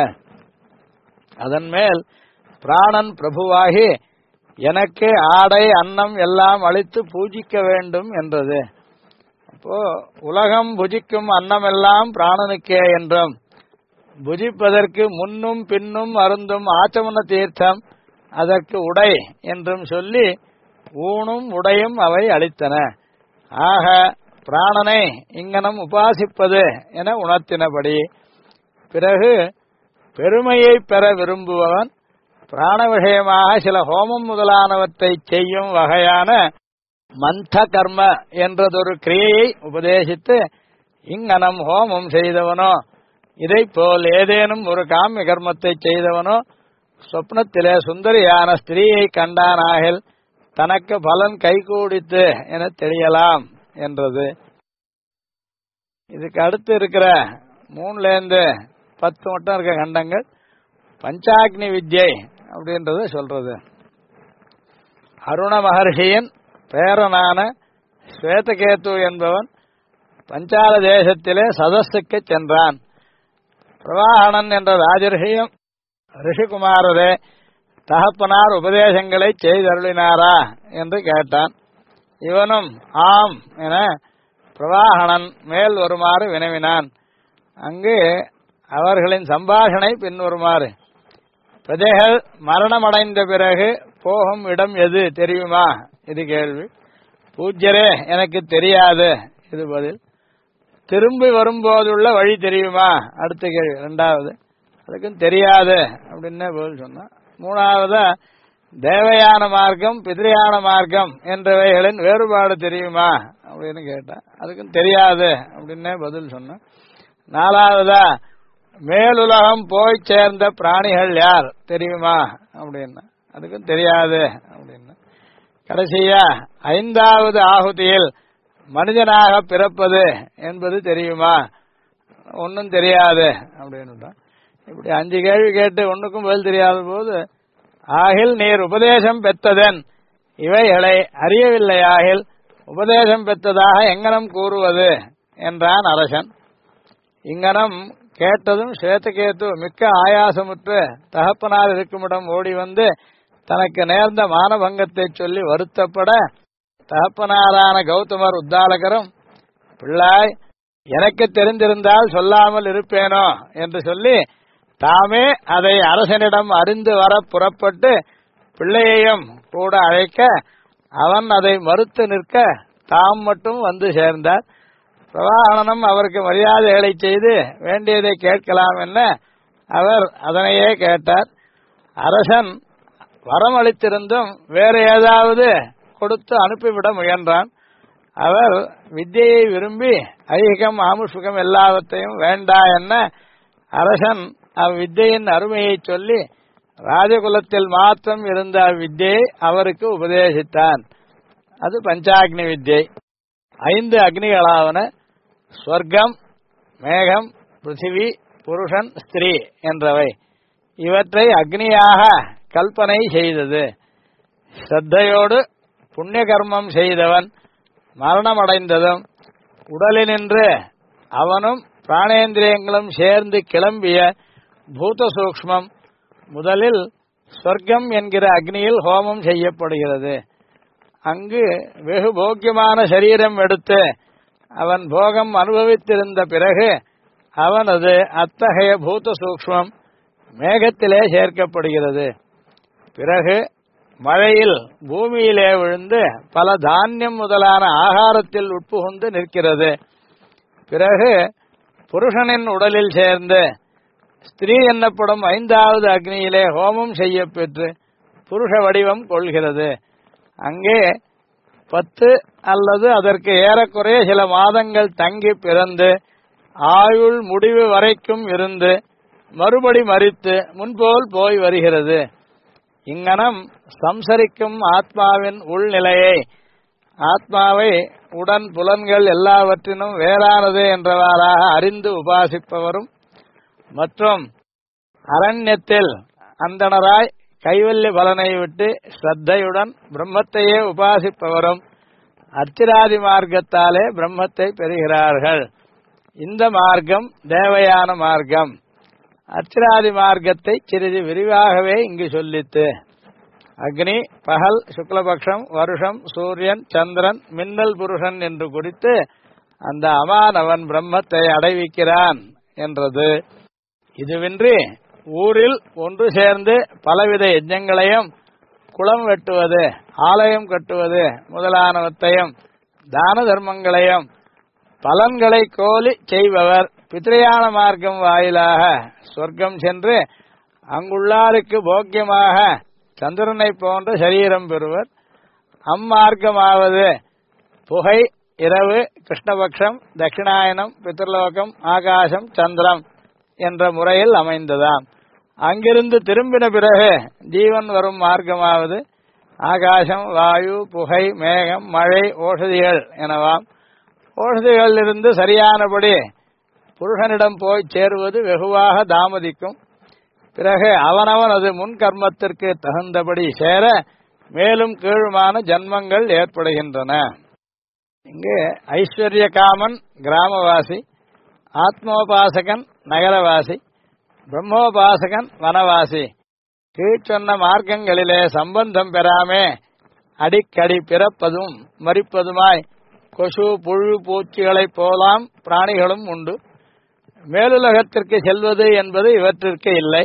அதன் மேல் பிராணன் பிரபுவாகி எனக்கு ஆடை அன்னம் எல்லாம் அளித்து பூஜிக்க வேண்டும் என்றது. அப்போ உலகம் புஜிக்கும் அன்னமெல்லாம் பிராணனுக்கே என்றும் புஜிப்பதற்கு முன்னும் பின்னும் அருந்தும் ஆச்சமன தீர்த்தம் அதற்கு உடை என்றும் சொல்லி ஊனும் உடையும் அவை அளித்தன. ஆக பிராணனை இங்கனம் உபாசிப்பது என உணர்த்தினபடி பிறகு பெருமையை பெற விரும்புபவன் பிராண விஷயமாக சில ஹோமம் முதலானவற்றை செய்யும் வகையான மந்த கர்ம என்றதொரு கிரியையை உபதேசித்து இங்கனம் ஹோமம் செய்தவனோ இதை போல் ஏதேனும் ஒரு காமிய கர்மத்தை செய்தவனோ சொப்னத்திலே சுந்தரியான ஸ்திரீயை கண்டானாகில் தனக்கு பலன் கைகூடித்து என தெரியலாம் என்றது. இதுக்கு அடுத்து இருக்கிற 3 to 10 மட்டும் இருக்க கண்டங்கள் பஞ்சாக்னி வித்யை அப்படின்றத சொல்றது. அருண மகர்ஷியின் பேரனான ஸ்வேதகேது என்பவன் பஞ்சால தேசத்திலே சதஸுக்கு சென்றான். பிரவாகணன் என்ற ராஜர்ஷியும் ரிஷிகுமாரரே தகப்பனார் உபதேசங்களை செய்தருளினாரா என்று கேட்டான். இவனும் ஆம் என பிரவாகணன் மேல் வருமாறு வினவினான். அங்கு அவர்களின் சம்பாஷணை பின்வருமாறு: பிரஜைகள் மரணமடைந்த பிறகு போகும் இடம் எது தெரியுமா? இது கேள்வி. பூஜ்யரே, எனக்கு தெரியாது. இது பதில். திரும்பி வரும்போதுள்ள வழி தெரியுமா? அடுத்த கேள்வி. 2வது, அதுக்கும் தெரியாது அப்படின்னு பதில் சொன்னான். 3வது, தேவயான மார்க்கம் பிதிரியான மார்க்கம் என்றவைகளின் வேறுபாடு தெரியுமா அப்படின்னு கேட்டான். அதுக்கும் தெரியாது அப்படின்னு பதில் சொன்னான். 4வதா, மேலுலகம் போய் சேர்ந்த பிராணிகள் யார் தெரியுமா அப்படின்னா. அதுக்கும் தெரியாது அப்படின்னா. கடைசியா 5வது ஆகுதியில் மனிதனாக பிறப்பது என்பது தெரியுமா? ஒன்னும் தெரியாது அப்படின்னு. இப்படி 5 கேள்வி கேட்டு ஒன்னுக்கும் பதில் தெரியாத போது, ஆகில் நீர் உபதேசம் பெற்றதன் இவைகளை அறியவில்லையாகில் உபதேசம் பெற்றதாக எங்கனம் கூறுவது என்றான் அரசன். இங்கனம் கேட்டதும் ஸ்வேதகேது மிக்க ஆயாசமுற்று தகப்பனார் இருக்குமிடம் ஓடி வந்து தனக்கு நேர்ந்த மானபங்கத்தை சொல்லி வருத்தப்பட, தகப்பனாரான கௌதமர் உத்தாலகரும், பிள்ளாய், எனக்கு தெரிந்திருந்தால் சொல்லாமல் இருப்பேனோ என்று சொல்லி தாமே அதை அரசனிடம் அறிந்து வர புறப்பட்டு பிள்ளையையும் கூட அழைக்க அவன் அதை மறுத்து நிற்க தாம் மட்டும் வந்து சேர்ந்தார். பிரவாகணனும் அவருக்கு மரியாதைகளை செய்து வேண்டியதை கேட்கலாம் என்ன அவர் அதனையே கேட்டார். அரசன் வரம் அளித்திருந்தும் வேறு ஏதாவது கொடுத்து அனுப்பிவிட முயன்றான். அவர் வித்தியை விரும்பி ஐகிகம் ஆமுஷ்மிகம் எல்லாவற்றையும் வேண்டா என்ன அரசன் அவ்வித்தையின் அருமையை சொல்லி ராஜகுலத்தில் மாத்திரம் இருந்த அவ்வித்தியை அவருக்கு உபதேசித்தான். அது பஞ்சாக்னி வித்யை. 5 அக்னிகளாவன ஸ்வர்க்கம், மேகம், பிருத்திவி, புருஷன், ஸ்திரீ என்றவை. இவற்றை அக்னியாக கல்பனை செய்தது. ஸ்ரத்தையோடு புண்ணிய கர்மம் செய்தவன் மரணமடைந்ததும் உடலினின்று அவனும் பிராணேந்திரியங்களும் சேர்ந்து கிளம்பிய பூத சூக்ஷ்மம் முதலில் சொர்க்கம் என்கிற அக்னியில் ஹோமம் செய்யப்படுகிறது. அங்கு வெகு போக்கியமான சரீரம் எடுத்து அவன் போகம் அனுபவித்திருந்த பிறகு அவனது அத்தகைய பூத சூக்ஷ்மம் மேகத்திலே சேர்க்கப்படுகிறது. பிறகு மழையில் பூமியிலே விழுந்து பல தானியம் முதலான ஆகாரத்தில் உட்புகுந்து நிற்கிறது. பிறகு புருஷனின் உடலில் சேர்ந்து ஸ்திரீ என்னப்படும் 5வது அக்னியிலே ஹோமம் செய்யப்பெற்று புருஷ வடிவம் கொள்கிறது. அங்கே 10 அல்லது அதற்கு ஏறக்குறைய சில மாதங்கள் தங்கி பிறந்து ஆயுள் முடிவு வரைக்கும் இருந்து மறுபடி மரித்து முன்போல் போய் வருகிறது. இங்கனம் சம்சரிக்கும் ஆத்மாவின் உள்நிலையை, ஆத்மாவை உடன் புலன்கள் எல்லாவற்றினும் வேறானது என்றவாறாக அறிந்து உபாசிப்பவரும் மற்றும் அரண்யத்தில் அந்தணராய் கைவல்ய பலனை விட்டு ஸ்ரத்தையுடன் பிரம்மத்தையே உபாசிப்பவரும் அர்ச்சிராதி மார்க்கத்தாலே பிரம்மத்தை பெறுகிறார்கள். இந்த மார்க்கம் தேவயான மார்க்கம். அர்ச்சிராதி மார்க்கத்தை சிறிது விரிவாகவே இங்கு சொல்லித்து அக்னி, பகல், சுக்லபக்ஷம், வருஷம், சூரியன், சந்திரன், மின்னல் புருஷன் என்று குறித்து அந்த அமானவன் பிரம்மத்தை அடைவிக்கிறான் என்றது. இதுவின்றி ஊரில் ஒன்று சேர்ந்து பலவித யஜ்ஞங்களையும் குளம் வெட்டுவது, ஆலயம் கட்டுவது முதலானவற்றையும் தான தர்மங்களையும் பலன்களை கோலி செய்பவர் பித்ரையான மார்க்கம் வாயிலாக சொர்க்கம் சென்று அங்குள்ளாருக்கு போக்கியமாக சந்திரனை போன்ற சரீரம் பெறுவர். அம்மார்க்கமாவது புகை, இரவு, கிருஷ்ணபக்ஷம், தட்சிணாயனம், பித்ருலோகம், ஆகாசம், சந்திரம் என்ற முறையில் அமைந்ததாம். அங்கிருந்து திரும்பின பிறகு ஜீவன் வரும் மார்க்கமாவது ஆகாசம், வாயு, புகை, மேகம், மழை, ஓஷதிகள் எனவாம். ஓஷதிகளிலிருந்து சரியானபடி புருஷனிடம் போய் சேருவது வெகுவாக தாமதிக்கும். பிறகு அவனவன் அது முன் கர்மத்திற்கு தகுந்தபடி சேர மேலும் கீழுமான ஜன்மங்கள் ஏற்படுகின்றன. இங்கு ஐஸ்வர்ய காமன் கிராமவாசி, ஆத்மோபாசகன் நகரவாசி, பிரம்மோபாசகன் வனவாசி. கீழ்ச்சொன்ன மார்க்கங்களிலே சம்பந்தம் பெறாமே அடிக்கடி பிறப்பதும் மரிப்பதுமாய் கொசு, புழு, பூச்சிகளைப் போலாம் பிராணிகளும் உண்டு. மேலுலகத்திற்கு செல்வது என்பது இவற்றிற்கு இல்லை.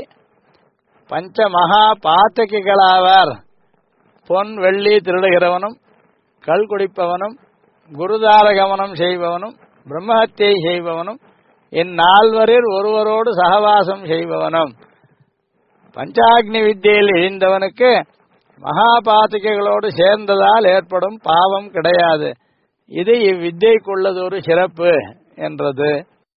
பஞ்ச மகா பாத்தகிகளாவார். பொன் வெள்ளி திருடுகிறவனும், கள் குடிப்பவனும், குருதார கமனம் செய்பவனும், பிரம்மஹத்தியை செய்பவனும், இந்நால்வரில் ஒருவரோடு சகவாசம் செய்பவனும். பஞ்சாக்னி வித்தியில் இழிந்தவனுக்கு மகாபாத்திகளோடு சேர்ந்ததால் ஏற்படும் பாவம் கிடையாது. இது இவ்வித்தியைக்குள்ளதொரு சிறப்பு என்றது.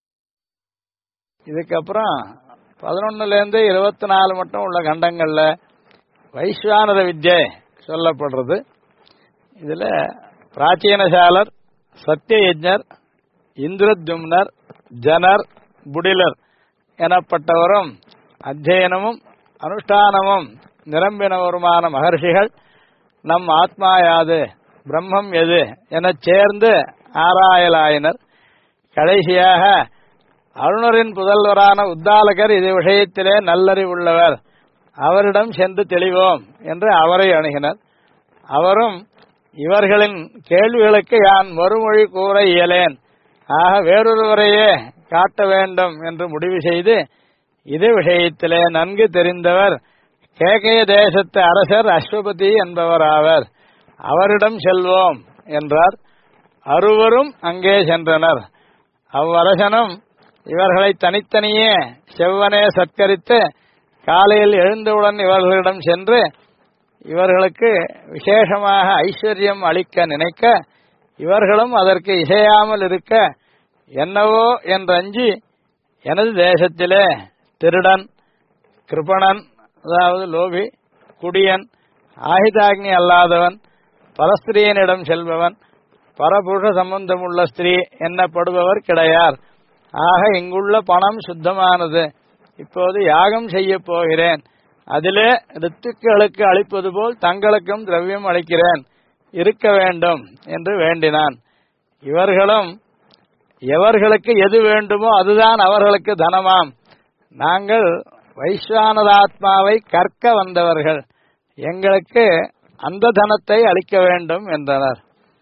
இதுக்கப்புறம் 11லேருந்து 24 மட்டும் உள்ள கண்டங்கள்ல வைஸ்வானர வித்யை சொல்லப்படுறது. இதுல பிராச்சீனசாலர், சத்தியயஜ்ஞர், இந்திரத்யும்னர், ஜனர், புடிலர் எனப்பட்டவரும் அத்தியனமும் அனுஷ்டானமும் நிரம்பினவருமான மகர்ஷிகள் நம் ஆத்மா யாது, பிரம்மம் எது எனச் சேர்ந்து ஆராயலாயினர். கடைசியாக அருணரின் புதல்வரான உத்தாலகர் இது விஷயத்திலே நல்லறிவுள்ளவர், அவரிடம் சென்று தெளிவோம் என்று அவரை அணுகினர். அவரும் இவர்களின் கேள்விகளுக்கு யான் மறுமொழி கூற இயலேன், ஆக வேறொருவரையே காட்ட வேண்டும் என்று முடிவு செய்து இது விஷயத்திலே நன்கு தெரிந்தவர் கேகய தேசத்து அரசர் அஸ்வபதி என்பவராவர், அவரிடம் செல்வோம் என்றார். அறுவரும் அங்கே சென்றனர். அவ்வரசனும் இவர்களை தனித்தனியே செவ்வனே சத்கரித்து காலையில் எழுந்தவுடன் இவர்களிடம் சென்று இவர்களுக்கு விசேஷமாக ஐஸ்வர்யம் அளிக்க நினைக்க, இவர்களும் அதற்கு இசையாமல் இருக்க என்னவோ என்றஞ்சி எனது தேசத்திலே திருடன், கிருபணன் அதாவது லோபி, குடியன், ஆயுதாக்னி அல்லாதவன், பரஸ்திரியனிடம் செல்பவன், பரபுருஷ சம்பந்தமுள்ள ஸ்திரீ என்னப்படுபவர் கிடையார். ஆக இங்குள்ள பணம் சுத்தமானது. இப்போது யாகம் செய்ய போகிறேன். அதிலே ரித்துக்களுக்கு அளிப்பது போல் தங்களுக்கும் திரவியம் அளிக்கிறேன், இருக்க வேண்டும் என்று வேண்டினான். இவர்களும் எவர்களுக்கு எது வேண்டுமோ அதுதான் அவர்களுக்கு தனமாம். நாங்கள் வைஸ்வானராத்மாவை கற்க வந்தவர்கள், எங்களுக்கு அந்த தனத்தை அளிக்க வேண்டும் என்றனர்.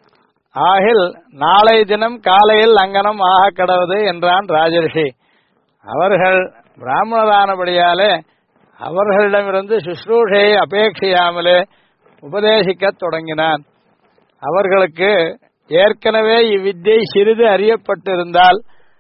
ஆகில் நாளை தினம் காலையில் அங்கனம் ஆக கடவுது என்றான் ராஜரிஷி. அவர்கள் பிராமணரானபடியாலே அவர்களிடமிருந்து சுஷ்ரூஷையை அபேட்சியாமலே உபதேசிக்கத் தொடங்கினான். அவர்களுக்கு ஏற்கனவே இவ்வித்யை சிறிது அறியப்பட்டிருந்தால்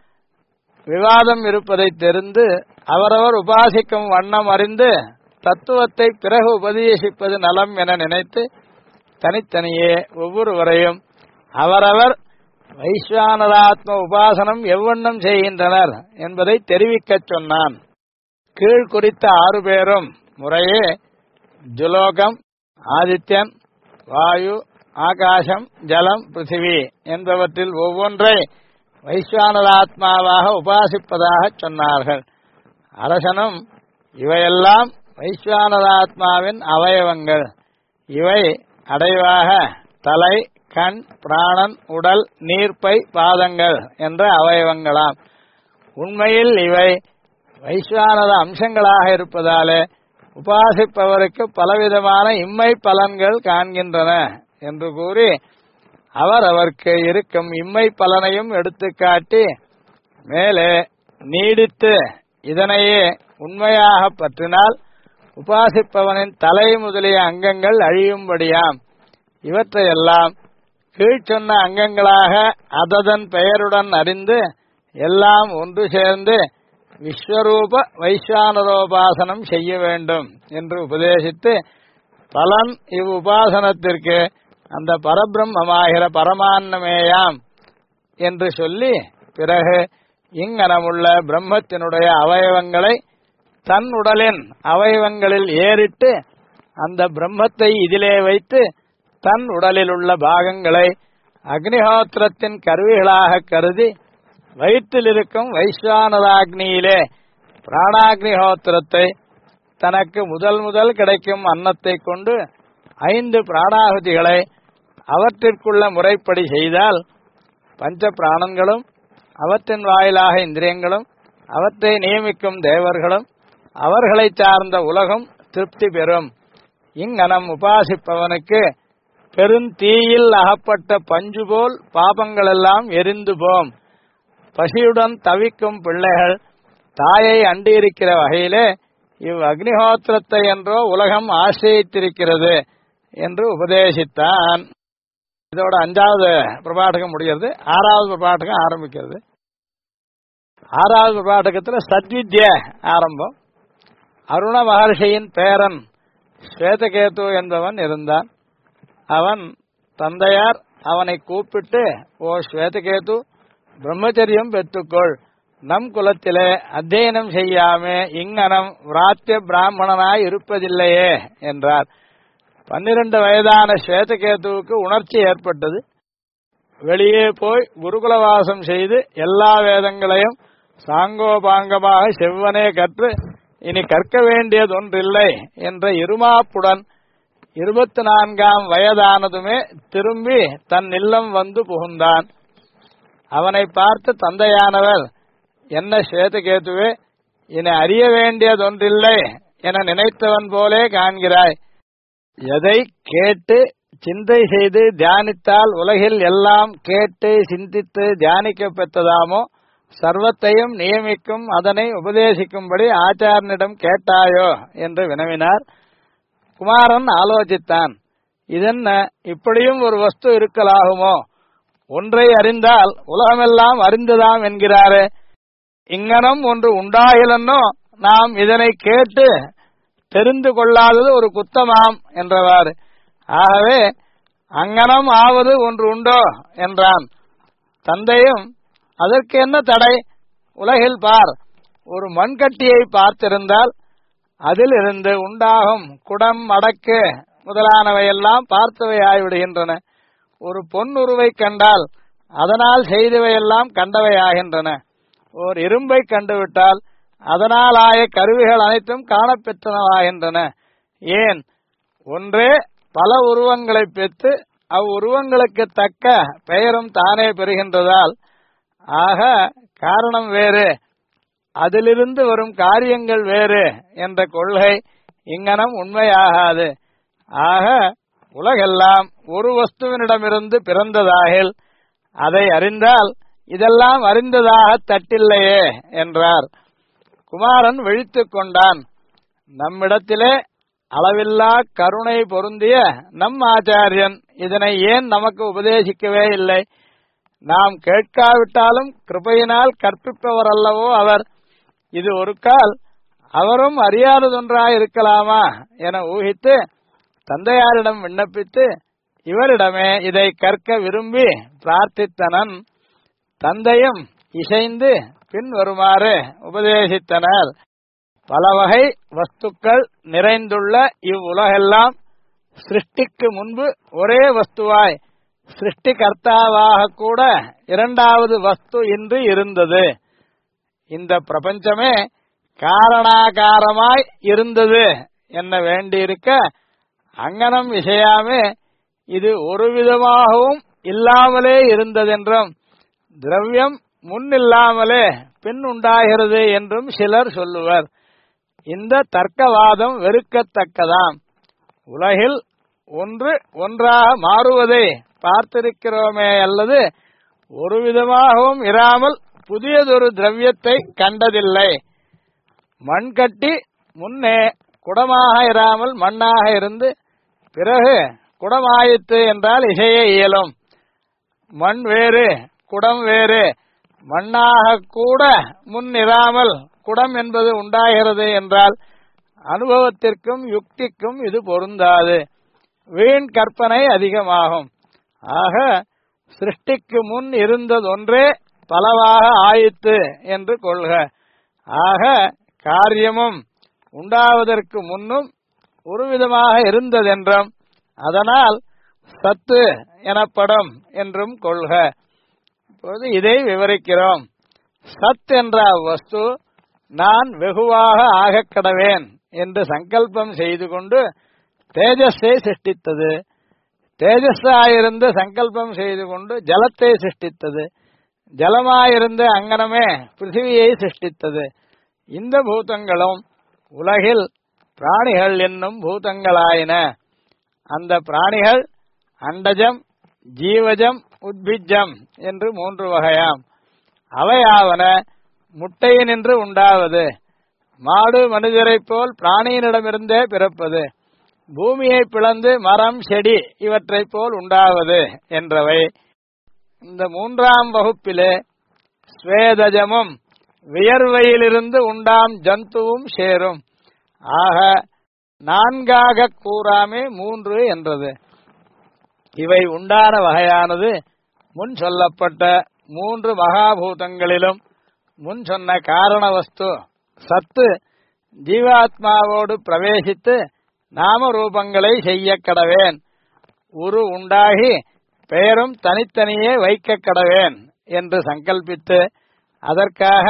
விவாதம் இருப்பதை தெரிந்து அவரவர் உபாசிக்கும் வண்ணம் அறிந்து தத்துவத்தை பிறகு உபதேசிப்பது நலம் என நினைத்து தனித்தனியே ஒவ்வொருவரையும் அவரவர் வைஸ்வானராத்ம உபாசனம் எவ்வண்ணம் செய்கின்றனர் என்பதை தெரிவிக்கச் சொன்னான். கீழ் குறித்த 6 பேரும் முறையே ஜுலோகம், ஆதித்யன், வாயு, ஆகாசம், ஜலம், பிருத்திவி என்பவற்றில் ஒவ்வொன்றை வைஸ்வானராத்மாவாக உபாசிப்பதாக சொன்னார்கள். அரசனும் இவையெல்லாம் வைஸ்வானராத்மாவின் அவயவங்கள், இவை அடைவாக தலை, கண், பிராணன், உடல், நீர்ப்பை, பாதங்கள் என்ற அவயவங்களாம். உண்மையில் இவை வைஸ்வானர அம்சங்களாக இருப்பதாலே உபாசிப்பவருக்கு பலவிதமான இம்மை பலன்கள் காண்கின்றன என்று கூறி அவருக்கு இருக்கும் இம்மை பலனையும் எடுத்துக்காட்டி மேலே நீடித்து இதனையே உண்மையாக பற்றினால் உபாசிப்பவனின் தலை முதலிய அங்கங்கள் அழியும்படியாம். இவற்றையெல்லாம் கீழ்ச்சொன்ன அங்கங்களாக அததன் பெயருடன் அறிந்து எல்லாம் ஒன்று சேர்ந்து விஸ்வரூப வைஸ்வானரோபாசனம் செய்ய வேண்டும் என்று உபதேசித்து பலன் இவ்வுபாசனத்திற்கு அந்த பரபிரம்மமாகிற பரமான்னமேயாம் என்று சொல்லி பிறகு இங்கனமுள்ள பிரம்மத்தினுடைய அவயவங்களை தன் உடலின் அவயவங்களில் ஏறிட்டு அந்த பிரம்மத்தை இதிலே வைத்து தன் உடலில் உள்ள பாகங்களை அக்னிஹோத்திரத்தின் கருவிகளாக கருதி வயிற்றில் இருக்கும் வைஸ்வானராக்னியிலே பிராணாக்னிஹோத்திரத்தை தனக்கு முதல் கிடைக்கும் அன்னத்தை கொண்டு 5 பிராணாகுதிகளை அவற்றிற்குள்ள முறைப்படி செய்தால் பஞ்ச பிராணங்களும் அவற்றின் வாயிலாக இந்திரியங்களும் அவற்றை நியமிக்கும் தேவர்களும் அவர்களை சார்ந்த உலகம் திருப்தி பெறும். இங்கனம் உபாசிப்பவனுக்கு பெருந்தீயில் அகப்பட்ட பஞ்சு போல் பாபங்களெல்லாம் எரிந்து போம். பசியுடன் தவிக்கும் பிள்ளைகள் தாயை அண்டியிருக்கிற வகையிலே இவ் அக்னிஹோத்திரத்தை என்றோ உலகம் ஆசிரியித்திருக்கிறது என்று உபதேசித்தான். இதோட 5வது பிரபாடகம் முடிகிறது. 6வது பிரபாடகம் ஆரம்பிக்கிறது. 6வது பிரபாடகத்தில் சத்வித்ய ஆரம்பம். அருண மகர்ஷியின் பேரன் ஸ்வேதகேது என்பவன் இருந்தான். அவன் தந்தையார் அவனை கூப்பிட்டு, ஓ ஸ்வேதகேது, பிரம்மச்சரியம் பெற்றுக்கொள், நம் குலத்திலே அத்தியனம் செய்யாமே இங்கனம் விராத்திய பிராமணனாய் இருப்பதில்லையே என்றார். 12 வயதான ஸ்வேதகேதுவுக்கு உணர்ச்சி ஏற்பட்டது. வெளியே போய் குருகுலவாசம் செய்து எல்லா வேதங்களையும் சாங்கோபாங்கமாக செவ்வனே கற்று இனி கற்க வேண்டியதொன்றில்லை என்ற இருமாப்புடன் 24ஆம் வயதானதுமே திரும்பி தன் இல்லம் வந்து புகுந்தான். அவனை பார்த்து தந்தையானவர், என்ன ஸ்வேதகேதுவே, இனி அறிய வேண்டியதொன்றில்லை என நினைத்தவன் போலே காண்கிறாய். எதை கேட்டு சிந்தை செய்து தியானித்தால் உலகில் எல்லாம் கேட்டு சிந்தித்து தியானிக்க பெற்றதாமோ சர்வத்தையும் நியமிக்கும் அதனை உபதேசிக்கும்படி ஆச்சாரனிடம் கேட்டாயோ என்று வினவினார். குமாரன் ஆலோசித்தான். இதென்ன, இப்படியும் ஒரு வஸ்து இருக்கலாகுமோ? ஒன்றை அறிந்தால் உலகமெல்லாம் அறிந்ததாம் என்கிறாரே. இங்கனம் ஒன்று உண்டாயிலன்னோ நாம் இதனை கேட்டு தெரிந்து கொள்ளாதது ஒரு குத்தமாம் என்றவாறு. ஆகவே அங்கனம் ஆவது ஒன்று உண்டோ என்றான். தந்தையும், அதற்கு என்ன தடை? உலகில் பார், ஒரு மண்கட்டியை பார்த்திருந்தால் அதிலிருந்து உண்டாகும் குடம், மடக்கு முதலானவையெல்லாம் பார்த்தவை ஆய்விடுகின்றன. ஒரு பொன்னுருவை கண்டால் அதனால் செய்தவையெல்லாம் கண்டவையாகின்றன. ஓர் இரும்பை கண்டுவிட்டால் அதனால் ஆய கருவிகள் அனைத்தும் காணப்பெற்றனவாகின்றன. ஏன், ஒன்றே பல உருவங்களை பெற்று அவ்வுருவங்களுக்கு தக்க பெயரும் தானே பெறுகின்றதால், ஆக காரணம் வேறு, அதிலிருந்து வரும் காரியங்கள் வேறு என்ற கொள்கை இங்கனம் உண்மையாகாது. ஆக உலகெல்லாம் ஒரு வஸ்துவினிடமிருந்து பிறந்ததாகில் அதை அறிந்தால் இதெல்லாம் அறிந்ததாக தட்டில்லையே என்றார். குமாரன் விழித்துக் கொண்டான். நம்மிடத்திலே அளவில்லா கருணை பொருந்திய நம் ஆச்சாரியன் இதனை ஏன் நமக்கு உபதேசிக்கவே இல்லை? நாம் கேட்காவிட்டாலும் கிருபையினால் கற்பிப்பவர் அல்லவோ அவர். இது ஒரு கால் அவரும் அறியாததொன்றாயிருக்கலாமா என ஊகித்து தந்தையாரிடம் விண்ணப்பித்து இவரிடமே இதை கற்க விரும்பி பிரார்த்தித்தனன். தந்தையும் இசைந்து பின் வருமாறு உபதேசித்தனர். பல வகை வஸ்துக்கள் நிறைந்துள்ள இவ்வுலகெல்லாம் சிருஷ்டிக்கு முன்பு ஒரே வஸ்துவாய் சிருஷ்டிகர்த்தாவாக கூட இரண்டாவது வஸ்து இன்றி இருந்தது. இந்த பிரபஞ்சமே காரணாகாரமாய் இருந்தது என்ன வேண்டியிருக்க, அங்கனம் விஷயாமே இது ஒரு விதமாகவும் இல்லாமலே இருந்ததென்றும் திரவியம் முன்னில்லாமலே பின் உண்டாகிறது என்றும் சிலர் சொல்லுவர். இந்த தர்க்கவாதம் வெறுக்கத்தக்கதாம். உலகில் ஒன்று ஒன்றாக மாறுவதை பார்த்திருக்கிறோமே அல்லது ஒரு விதமாகவும் இராமல் புதியதொரு திரவியத்தை கண்டதில்லை. மண் கட்டி முன்னே குடமாக இராமல் மண்ணாக இருந்து பிறகு குடமாயிற்று என்றால் இசைய இயலும். மண் வேறு குடம் வேறு. மண்ணாக கூட முன் இராமல் குடம் என்பது உண்டாகிறது என்றால் அனுபவத்திற்கும் யுக்திக்கும் இது பொருந்தாது. வீண் கற்பனை அதிகமாகும். ஆக சிருஷ்டிக்கு முன் இருந்ததொன்றே பலவாக ஆயிற்று என்று கொள்க. ஆக காரியமும் உண்டாவதற்கு முன்னும் ஒரு விதமாக இருந்ததென்றும் அதனால் சத்து எனப்படும் என்றும் கொள்க. இப்போது இதை விவரிக்கிறோம். சத் என்ற வஸ்து நான் வெகுவாக ஆகக் கடவேன் என்று சங்கல்பம் செய்து கொண்டு தேஜஸை சிருஷ்டித்தது. தேஜஸாயிருந்து சங்கல்பம் செய்து கொண்டு ஜலத்தை சிருஷ்டித்தது. ஜலமாயிருந்து அங்கனமே பிருத்திவியை சிருஷ்டித்தது. இந்த பூதங்களும் உலகில் பிராணிகள் என்னும் பூதங்களாயின. அந்த பிராணிகள் அண்டஜம், ஜீவஜம், உத்பிஜம் என்று 3 வகையாம். அவையாவன முட்டையினின்று உண்டாவது, மாடு மனிதரைப் போல் பிராணியினிடமிருந்தே பிறப்பது, பூமியை பிளந்து மரம் செடி இவற்றைப் போல் உண்டாவது என்றவை. இந்த 3ஆம் வகுப்பிலே ஸ்வேதஜமும் வியர்வையிலிருந்து உண்டாம் ஜந்துவும் சேரும். ஆக 4ஆக கூறாமே 3 என்றது. இவை உண்டான வகையானது முன் சொல்லப்பட்ட 3 மகாபூதங்களிலும் முன் சொன்ன காரண வஸ்து சத்து ஜீவாத்மாவோடு பிரவேசித்து நாம ரூபங்களை செய்ய கடவேன், உரு உண்டாகி பெயரும் தனித்தனியே வைக்க கடவேன் என்று சங்கல்பித்து அதற்காக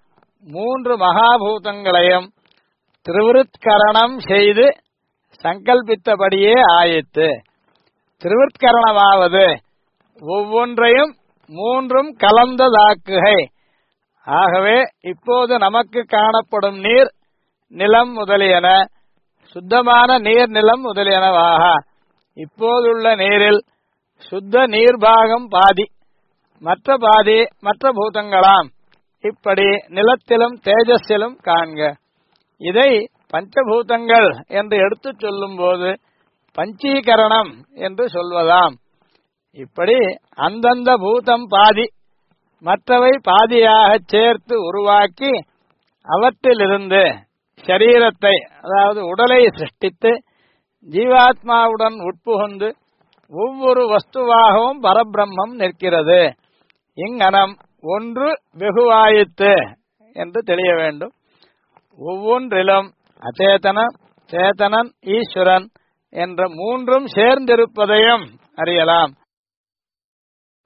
3 மகாபூதங்களையும் திருவிருத்கரணம் செய்து சங்கல்பித்தபடியே ஆயிற்று. திருவிற்கரணமாவது ஒவ்வொன்றையும் 3ம் கலந்ததாக்குகை. ஆகவே இப்போது நமக்கு காணப்படும் நீர், நிலம் முதலியன சுத்தமான நீர், நிலம் முதலியனவாக. இப்போதுள்ள நீரில் சுத்த நீர்பாகம் பாதி, மற்ற பாதி மற்ற பூதங்களாம். இப்படி நிலத்திலும் தேஜஸிலும் காண்க. இதை பஞ்சபூதங்கள் என்று எடுத்துச் சொல்லும் போது பஞ்சீகரணம் என்று சொல்வதாம். இப்படி அந்தந்த பூதம் பாதி மற்றவை பாதியாகச் சேர்த்து உருவாக்கி அவற்றிலிருந்து சரீரத்தை, அதாவது உடலை சிருஷ்டித்து ஜீவாத்மாவுடன் உட்புகுந்து ஒவ்வொரு வஸ்துவாகவும் பரபிரம்மம் நிற்கிறது. இங்கனம் ஒன்று வெகுவாயிற்று என்று தெரிய வேண்டும். ஒவ்வொன்றிலும் அச்சேதனம், சேதனன், ஈஸ்வரன் என்ற 3ம் சேர்ந்திருப்பதையும் அறியலாம்.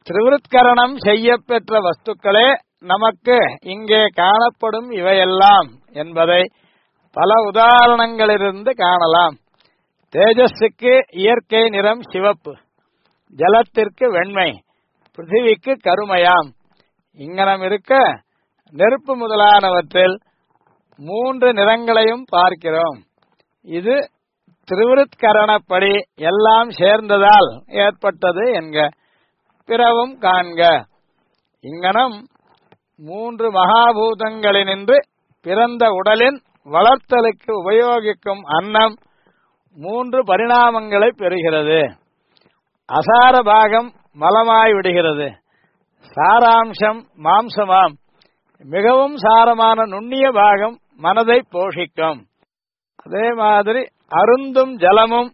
திரிவிருத்கரணம் செய்யப்பெற்ற வஸ்துக்களே நமக்கு இங்கே காணப்படும் இவையெல்லாம் என்பதை பல உதாரணங்களிலிருந்து காணலாம். தேஜஸுக்கு இயற்கை நிறம் சிவப்பு, ஜலத்திற்கு வெண்மை, பிருத்திவிக்கு கருமையாம். இங்கனம் இருக்க நெருப்பு முதலானவற்றில் 3 நிறங்களையும் பார்க்கிறோம். இது திரிவிருத்கரணப்படி எல்லாம் சேர்ந்ததால் ஏற்பட்டது என்க. பிறவும் காண்க. இங்கனம் 3 மகாபூதங்களினின்று பிறந்த உடலின் வளர்த்தலுக்கு உபயோகிக்கும் அன்னம் 3 பரிணாமங்களை பெறுகிறது. அசார பாகம் மலமாய் விடுகிறது, சாராம்சம் மாம்சமாம், மிகவும் சாரமான நுண்ணிய பாகம் மனதை போஷிக்கும். அதே மாதிரி அருந்தும் ஜலமும்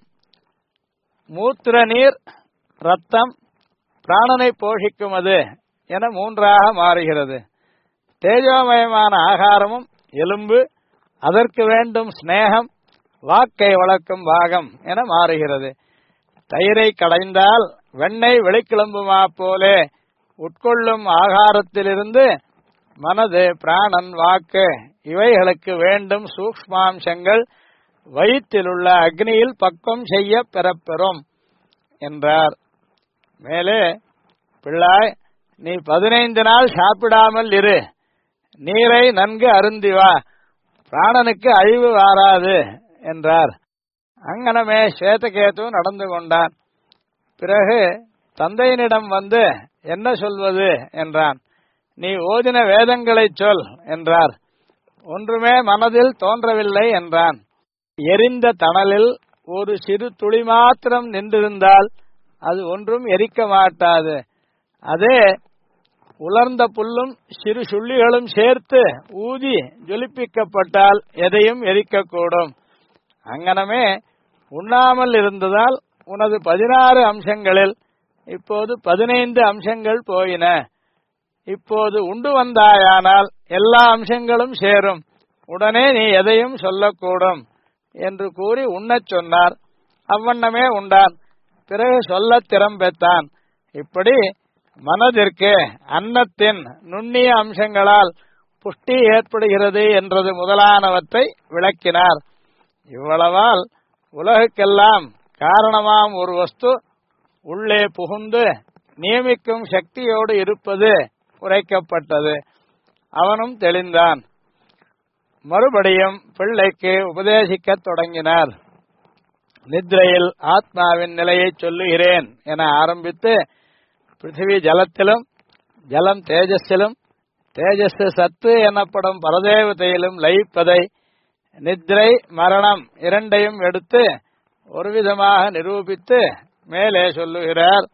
மூத்திர நீர் ரத்தம் பிராணனை போஷிக்கும் அது என 3ஆக மாறுகிறது. தேஜோமயமான ஆகாரமும் எலும்பு, அதற்கு வேண்டும் ஸ்நேகம், வாக்கை வளர்க்கும் பாகம் என மாறுகிறது. தயிரை கடைந்தால் வெண்ணெய் வெளிக்கிளம்புமா போலே உட்கொள்ளும் ஆகாரத்திலிருந்து மனது, பிராணன், வாக்கு இவைகளுக்கு வேண்டும் சூக்ஷ்மாம்சங்கள் வயிற்றிலுள்ள அக்னியில் பக்குவம் செய்ய பெறப்பெறும் என்றார். மேலே, பிள்ளாய், நீ 15 நாள் சாப்பிடாமல் இரு, நீரை நன்கு அருந்தி வா, பிராணனுக்கு அழிவு வாராது என்றார். அங்கனமே ஸ்வேதகேது நடந்து கொண்டான். பிறகு தந்தையினிடம் வந்து என்ன சொல்வது என்றான். நீ ஓதின வேதங்களை சொல் என்றார். ஒன்றுமே மனதில் தோன்றவில்லை என்றான். எரிந்த தணலில் ஒரு சிறு துளி மாத்திரம் நின்றிருந்தால் அது ஒன்றும் எரிக்க மாட்டாது. அதே உலர்ந்த புல்லும் சிறு சுள்ளிகளும் சேர்த்து ஊதி ஜொலிப்பிக்கப்பட்டால் எதையும் எரிக்கக்கூடும். அங்கனமே உண்ணாமல் இருந்ததால் உனது 16 அம்சங்களில் இப்போது 15 அம்சங்கள் போயின. இப்போது உண்டு வந்தாயானால் எல்லா அம்சங்களும் சேரும், உடனே நீ எதையும் சொல்லக்கூடும் என்று கூறி உண்ணச் சொன்னார். அவ்வண்ணமே உண்டான். பிறகு சொல்ல திறம்பெற்றான். இப்படி மனதிற்கு அன்னத்தின் நுண்ணிய அம்சங்களால் புஷ்டி ஏற்படுகிறது என்றது முதலானவற்றை விளக்கினார். இவ்வளவால் உலகுக்கெல்லாம் காரணமாம் ஒரு வஸ்து உள்ளே புகுந்து நியமிக்கும் சக்தியோடு இருப்பது உரைக்கப்பட்டது. அவனும் தெளிந்தான். மறுபடியும் பிள்ளைக்கு உபதேசிக்கத் தொடங்கினார். நித்ரையில் ஆத்மாவின் நிலையை சொல்லுகிறேன் என ஆரம்பித்து பிருத்திவி ஜலத்திலும், ஜலம் தேஜஸிலும், தேஜஸ் சத்து எனப்படும் பரதேவதையிலும் லயிப்பதை நித்ரை மரணம் இரண்டையும் எடுத்து ஒரு விதமாக நிரூபித்து மேலே சொல்லுகிறார்.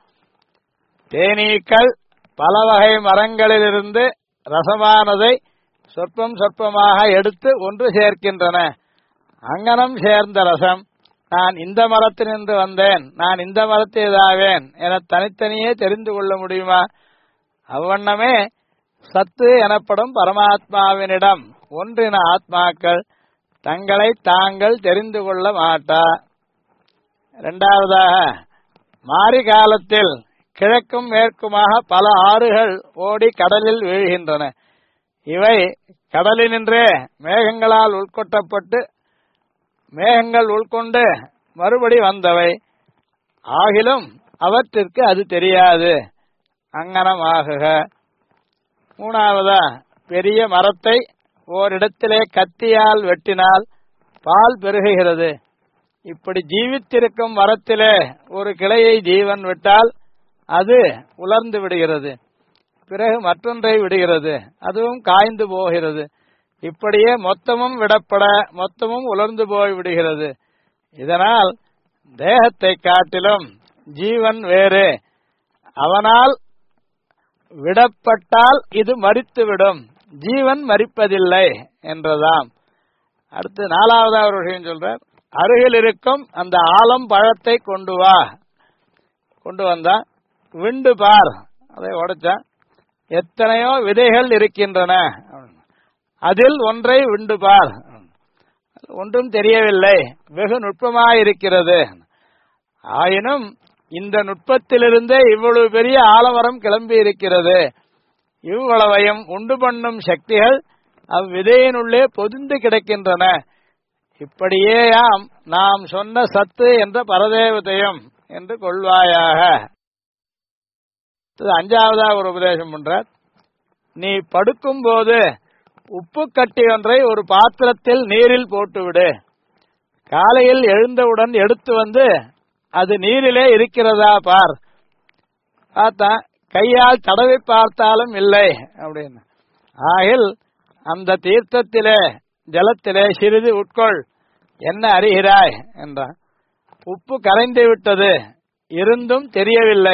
தேனீக்கள் பல வகை மரங்களிலிருந்து ரசமானதை சொற்பம் சொற்பமாக எடுத்து ஒன்று சேர்க்கின்றன. அங்கனம் சேர்ந்த ரசம் நான் இந்த மரத்தினின்று வந்தேன், நான் இந்த மரத்தைதாவேன் என தனித்தனியே தெரிந்து கொள்ள முடியுமா? அவ்வண்ணமே சத்து எனப்படும் பரமாத்மாவினிடம் ஒன்றின ஆத்மாக்கள் தங்களை தாங்கள் தெரிந்து கொள்ள மாட்டா. இரண்டாவதாக, மாரி காலத்தில் கிழக்கும் மேற்குமாக பல ஆறுகள் ஓடி கடலில் வீழ்கின்றன. இவை கடலினின்றே மேகங்களால் உட்கொட்டப்பட்டு மேகங்கள் உள்கொண்டு மறுபடி வந்தவை. ஆகிலும் அவற்றிற்கு அது தெரியாது. அங்கனமாகுக. மூணாவதா, பெரிய மரத்தை ஓரிடத்திலே கத்தியால் வெட்டினால் பால் பெருகுகிறது. இப்படி ஜீவித்திருக்கும் மரத்திலே ஒரு கிளையை ஜீவன் விட்டால் அது உலர்ந்து விடுகிறது. பிறகு மற்றொன்றை விடுகிறது, அதுவும் காய்ந்து போகிறது. இப்படியே மொத்தமும் விடப்பட மொத்தமும் உலர்ந்து போய் விடுகிறது. இதனால் தேகத்தை காட்டிலும் ஜீவன் வேறு. அவனால் விடப்பட்டால் இது மரித்துவிடும், ஜீவன் மரிப்பதில்லை என்றதாம். அடுத்து நாலாவதா ஒரு விஷயம் சொல்றார். அருகில் இருக்கும் அந்த ஆலம் பழத்தை கொண்டு வா. கொண்டு வந்தா விண்டு பார். அதை உடைச்சான். எத்தனையோ விதைகள் இருக்கின்றன, அதில் ஒன்றை விண்டு பார். ஒன்றும் தெரியவில்லை, வெகு நுட்பமாயிருக்கிறது. ஆயினும் இந்த நுட்பத்திலிருந்தே இவ்வளவு பெரிய ஆலமரம் கிளம்பி இருக்கிறது. இவ்வளவையும் உண்டு பண்ணும் சக்திகள் அவ்விதையினுள்ளே பொதிந்து கிடக்கின்றன. இப்படியேயாம் நாம் சொன்ன சத்து என்ற பரதேவதையும் என்று கொள்வாயாக. அஞ்சாவதாக ஒரு உபதேசம் பண்றார். நீ படுக்கும் போது உப்பு கட்டி ஒன்றை ஒரு பாத்திரத்தில் நீரில் போட்டுவிடு. காலையில் எழுந்தவுடன் எடுத்து வந்து அது நீரிலே இருக்கிறதா பார். பார்த்தா கையால் தடவி பார்த்தாலும் இல்லை அப்படின்னு. ஆகில் அந்த தீர்த்தத்திலே ஜலத்திலே சிறிது உட்கொள், என்ன அறிகிறாய் என்றான். உப்பு கரைந்து விட்டது, இருந்தும் தெரியவில்லை.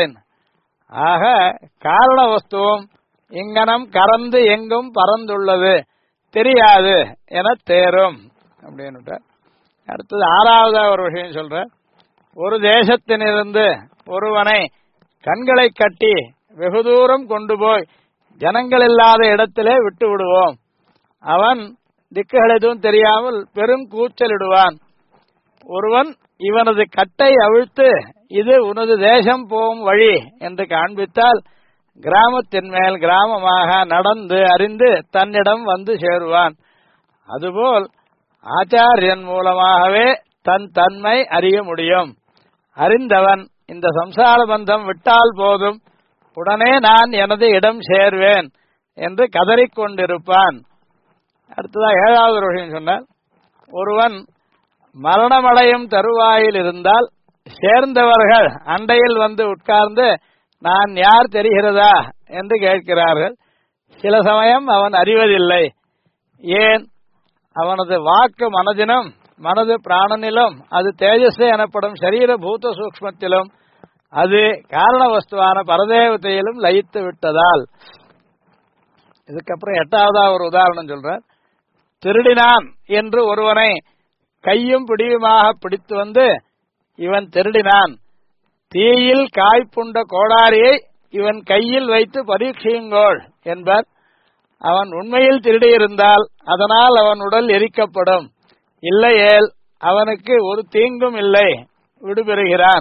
ஆக காரண வஸ்துவும் இங்கனம் கறந்து எங்கும் பறந்துள்ளது, தெரியாது என தேரும் அப்படின்னு. அடுத்தது ஆறாவதா ஒரு விஷயம் சொல்ற. ஒரு தேசத்திலிருந்து ஒருவனை கண்களை கட்டி வெகு தூரம் கொண்டு போய் ஜனங்கள் இல்லாத இடத்திலே விட்டு விடுவோம். அவன் திக்குகள் எதுவும் தெரியாமல் பெரும் கூச்சலிடுவான். ஒருவன் இவனது கட்டை அவிழ்த்து இது உனது தேசம் போகும் வழி என்று காண்பித்தால் கிராமத்தின் மேல் கிராமமாக நடந்து அறிந்து தன்னிடம் வந்து சேருவான். அதுபோல் ஆச்சாரியன் மூலமாகவே தன் தன்மை அறிய முடியும். அறிந்தவன் இந்த சம்சார பந்தம் விட்டால் போதும், உடனே நான் எனது இடம் சேர்வேன் என்று கதறிக்கொண்டிருப்பான். அடுத்ததா ஏழாவது ஒரு விஷயம் சொன்னார். ஒருவன் மரணமடையும் தருவாயில் இருந்தால் சேர்ந்தவர்கள் அண்டையில் வந்து உட்கார்ந்து நான் யார் தெரிகிறதா என்று கேட்கிறார்கள். சில சமயம் அவன் அறிவதில்லை. ஏன்? அவனது வாக்கு மனதிலும் மனது பிராணனிலும் அது தேஜஸ் எனப்படும் சரீர பூத சூக்ஷ்மத்திலும் அது காரண வஸ்துவான பரதேவத்தையிலும் லயித்து விட்டதால். இதுக்கப்புறம் எட்டாவதா ஒரு உதாரணம் சொல்றார். திருடினான் என்று ஒருவனை கையும் பிடியுமாக பிடித்து வந்து இவன் திருடினான், தீயில் காய்ப்புண்ட கோடாரியை இவன் கையில் வைத்து பரீட்சியுங்கோள் என்பர். அவன் உண்மையில் திருடியிருந்தால் அதனால் அவன் உடல் எரிக்கப்படும், இல்லையேல் அவனுக்கு ஒரு தீங்கும் இல்லை, விடுபெறுகிறான்.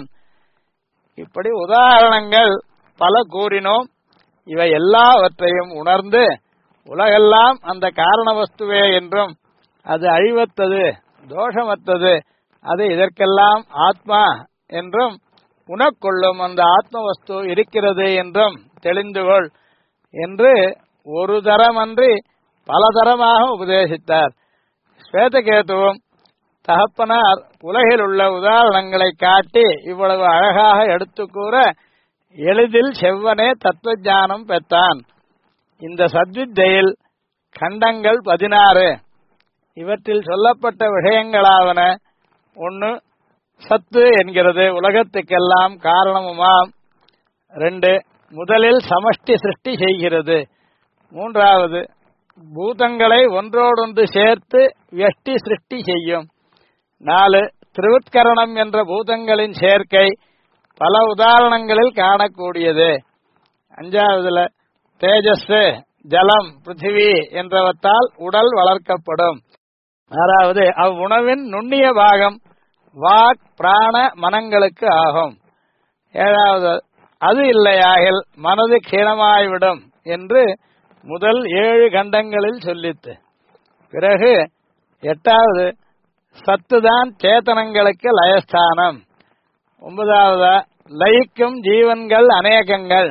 இப்படி உதாரணங்கள் பல கூறினோம். இவை எல்லாவற்றையும் உணர்ந்து உலகெல்லாம் அந்த காரண வஸ்துவே என்றும் அது அழிவத்தது தோஷமற்றது, அது இதற்கெல்லாம் ஆத்மா என்றும் உனக்கொள்ளும் அந்த ஆத்ம வஸ்து இருக்கிறது என்றும் தெளிந்துகொள் என்று ஒரு தரமன்றி பல தரமாக உபதேசித்தார். ஸ்வேதகேதுவும் தகப்பனார் உலகில் உள்ள உதாரணங்களை காட்டி இவ்வளவு அழகாக எடுத்து கூற எளிதில் செவ்வனே தத்துவ ஞானம் பெற்றான். இந்த சத்வித்தையில் கண்டங்கள் 16. இவற்றில் சொல்லப்பட்ட விஷயங்களாவன: 1. சத்து என்கிறது உலகத்துக்கெல்லாம் காரணமுமாம். 2. முதலில் சமஷ்டி சிருஷ்டி செய்கிறது. 3. பூதங்களை ஒன்றோடொன்று சேர்த்து வியஷ்டி சிருஷ்டி செய்யும். 4. திரிவுத்கரணம் என்ற பூதங்களின் சேர்க்கை பல உதாரணங்களில் காணக்கூடியது. 5. தேஜஸ், ஜலம், பிருத்திவி என்றவற்றால் உடல் வளர்க்கப்படும். 6. அவ்வுணவின் நுண்ணிய பாகம் வாக் பிராண மனங்களுக்கு ஆகும். 7. அது இல்லையாகில் மனது க்ஷீணமாய்விடும் என்று முதல் 7 கண்டங்களில் சொல்லித்து. பிறகு 8. சத்துதான் சேத்தனங்களுக்கு லயஸ்தானம். 9. லயிக்கும் ஜீவன்கள் அநேகங்கள்.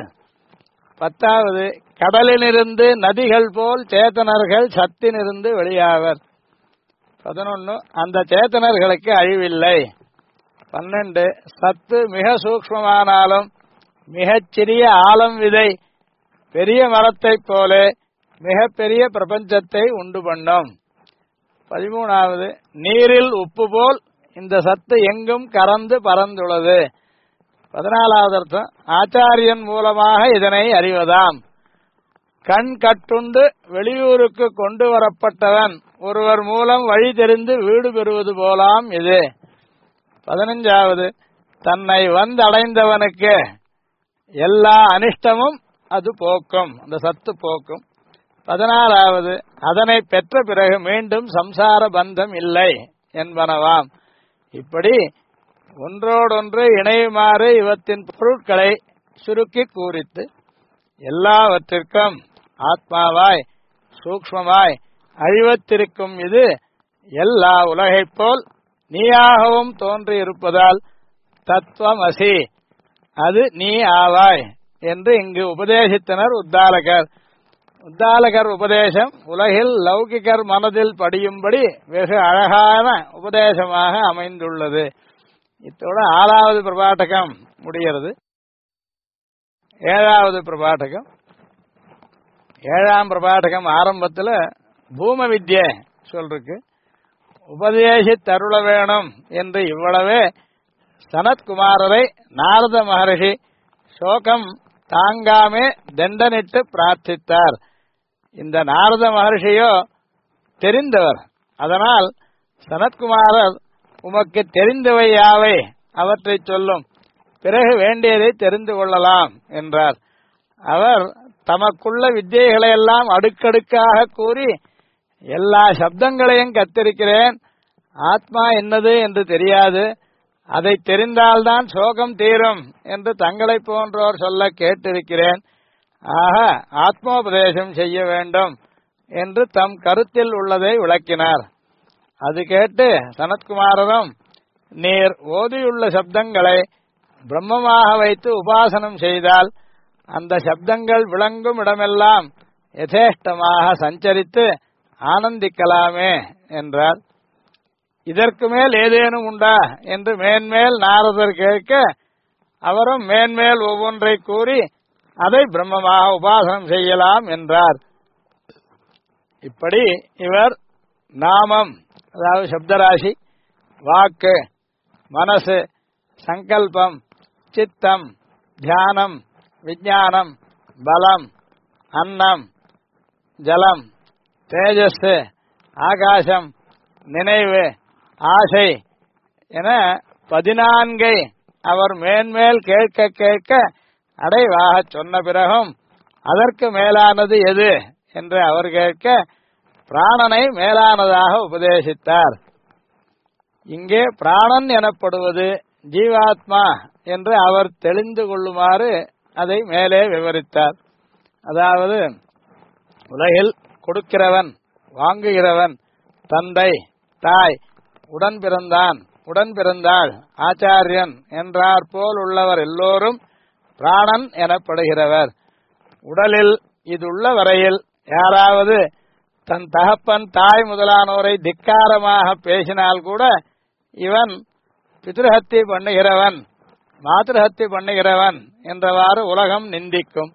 10. கடலிலிருந்து நதிகள் போல் சேத்தனர்கள் சத்தினிருந்து வெளியாவர். 11. அந்த சேத்தனர்களுக்கு அழிவில்லை. 12. சத்து மிக சூக்ஷ்மமானாலும் மிகச்சிறிய ஆலம் விதை பெரிய மரத்தைப் போல மிகப்பெரிய பிரபஞ்சத்தை உண்டு பண்ணும். 13. நீரில் உப்பு போல் இந்த சத்து எங்கும் கறந்து பறந்துள்ளது. 14. ஆச்சாரியன் மூலமாக இதனை அறிவதாம். கண் கட்டுண்டு வெளியூருக்கு கொண்டு வரப்பட்டவன் ஒருவர் மூலம் வழி தெரிந்து வீடு பெறுவது போலாம் இது. 15. தன்னை வந்தடைந்தவனுக்கு எல்லா அனிஷ்டமும் அது போக்கும், அந்த சத்து போக்கும். 16. அதனை பெற்ற பிறகு மீண்டும் சம்சார பந்தம் இல்லை என்பனவாம். இப்படி ஒன்றோடொன்று இணையுமாறு இவற்றின் பொருட்களை சுருக்கி கூறித்து எல்லாவற்றிற்கும் ஆத்மாவாய் சூக்ஷ்மமாய் அழிவத்திருக்கும் இது எல்லா உலகைப் போல் நீயாகவும் தோன்றியிருப்பதால் தத்துவமசி அது நீ ஆவாய் என்று இங்கு உபதேசித்தனர் உத்தாலகர். உத்தாலகர் உபதேசம் உலகில் லௌகிகர் மனதில் படியும்படி வெகு அழகான உபதேசமாக அமைந்துள்ளது. இத்தோட 6வது பிரபாடகம் முடிகிறது. 7வது பிரபாடகம். 7ஆம் பிரபாடகம் ஆரம்பத்தில் பூம வித்யை சொல்றதுக்கு உபதேசித்தருள வேணும் என்று இவ்வளவே சனத்குமாரரை நாரத மகர்ஷி சோகம் தாங்காமே தண்டனிட்டு பிரார்த்தித்தார். இந்த நாரத மகர்ஷியோ தெரிந்தவர். அதனால் சனத்குமாரர் உமக்கு தெரிந்தவை யாவை அவற்றை சொல்லும், பிறகு வேண்டியதை தெரிந்து கொள்ளலாம் என்றார். அவர் தமக்குள்ள வித்தியைகளையெல்லாம் அடுக்கடுக்காக கூறி எல்லா சப்தங்களையும் கத்திருக்கிறேன், ஆத்மா என்னது என்று தெரியாது, அதை தெரிந்தால்தான் சோகம் தீரும் என்று தங்களை போன்றோர் சொல்ல கேட்டிருக்கிறேன். ஆக ஆத்மோபதேசம் செய்ய வேண்டும் என்று தம் கருத்தில் உள்ளதை விளக்கினார். அது கேட்டு சனத்குமாரரும் நீர் ஓதியுள்ள சப்தங்களை பிரம்மமாக வைத்து உபாசனம் செய்தால் அந்த சப்தங்கள் விளங்கும் இடமெல்லாம் யதேஷ்டமாக சஞ்சரித்து ஆனந்திக்கலாமே என்றார். இதற்கு மேல் ஏதேனும் உண்டா என்று மேன்மேல் நாரதர் கேட்க அவரும் மேன்மேல் ஒவ்வொன்றை கூறி அதை பிரம்மமாக உபாசனம் செய்யலாம் என்றார். இப்படி இவர் நாமம், அதாவது சப்தராசி, வாக்கு, மனசு, சங்கல்பம், சித்தம், தியானம், விஞ்ஞானம், பலம், அன்னம், ஜலம், தேஜஸ், ஆகாசம், நினைவு, ஆசை என 14 அவர் மேன்மேல் கேட்க கேட்க அடைவாக சொன்ன பிறகும் அதற்கு மேலானது எது என்று அவர் கேட்க பிராணனை மேலானதாக உபதேசித்தார். இங்கே பிராணன் எனப்படுவது ஜீவாத்மா என்று அவர் தெளிந்து கொள்ளுமாறு அதை மேலே விவரித்தார். அதாவது உலகில் கொடுக்கிறவன், வாங்குகிறவன், தந்தை, தாய், உடன் பிறந்தான், உடன் பிறந்தாள், ஆச்சாரியன் என்றார் போல் உள்ளவர் எல்லோரும் பிராணன் எனப்படுகிறவர். உடலில் இதுள்ள வரையில் யாராவது தன் தகப்பன், தாய் முதலானோரை திக்காரமாக பேசினால் கூட இவன் பித்ருஹத்தி பண்ணுகிறவன், மாத்ருஹத்தி பண்ணுகிறவன் என்றவாறு உலகம் நிந்திக்கும்.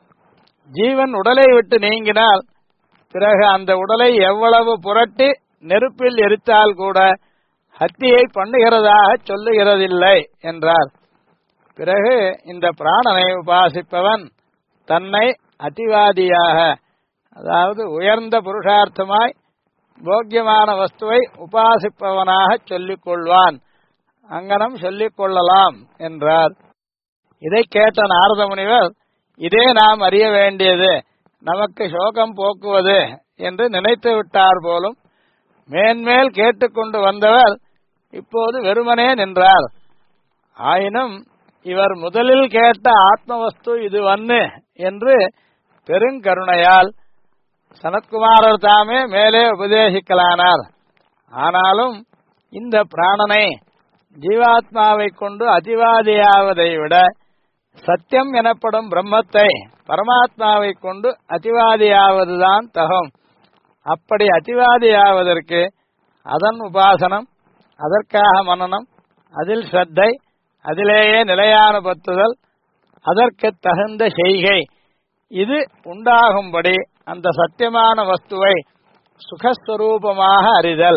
ஜீவன் உடலை விட்டு நீங்கினால் பிறகு அந்த உடலை எவ்வளவு புரட்டி நெருப்பில் எரித்தால் கூட ஹத்தியை பண்ணுகிறதாக சொல்லுகிறதில்லை என்றார். பிறகு இந்த பிராணனை உபாசிப்பவன் தன்னை அதிவாதியாக, அதாவது உயர்ந்த புருஷார்த்தமாய் போக்கியமான வஸ்துவை உபாசிப்பவனாக சொல்லிக் கொள்வான், அங்கனம் சொல்லிக் கொள்ளலாம் என்றார். இதை கேட்ட நாரத முனிவர் இதே நாம் அறிய வேண்டியது, நமக்கு சோகம் போக்குவது என்று நினைத்து விட்டார் போலும். மேன்மேல் கேட்டுக்கொண்டு வந்தவர் இப்போது வெறுமனே நின்றார். ஆயினும் இவர் முதலில் கேட்ட ஆத்மவஸ்து இதுவன்னு என்று பெருங்கருணையால் சனத்குமாரர் தாமே மேலே உபதேசிக்கலானார். ஆனாலும் இந்த பிராணனை ஜீவாத்மாவை கொண்டு அதிவாதியாவதை விட சத்தியம் எனப்படும் பிரம்மத்தை பரமாத்மாவை கொண்டு அதிவாதியாவதுதான் தகும். அப்படி அதிவாதியாவதற்கு அதன் உபாசனம், அதற்காக மனனம், அதில் ஸ்ரத்தை, அதிலேயே நிலையான பற்றுதல், அதற்கு தகுந்த செய்கை, இது உண்டாகும்படி அந்த சத்தியமான வஸ்துவை சுகஸ்வரூபமாக அறிதல்,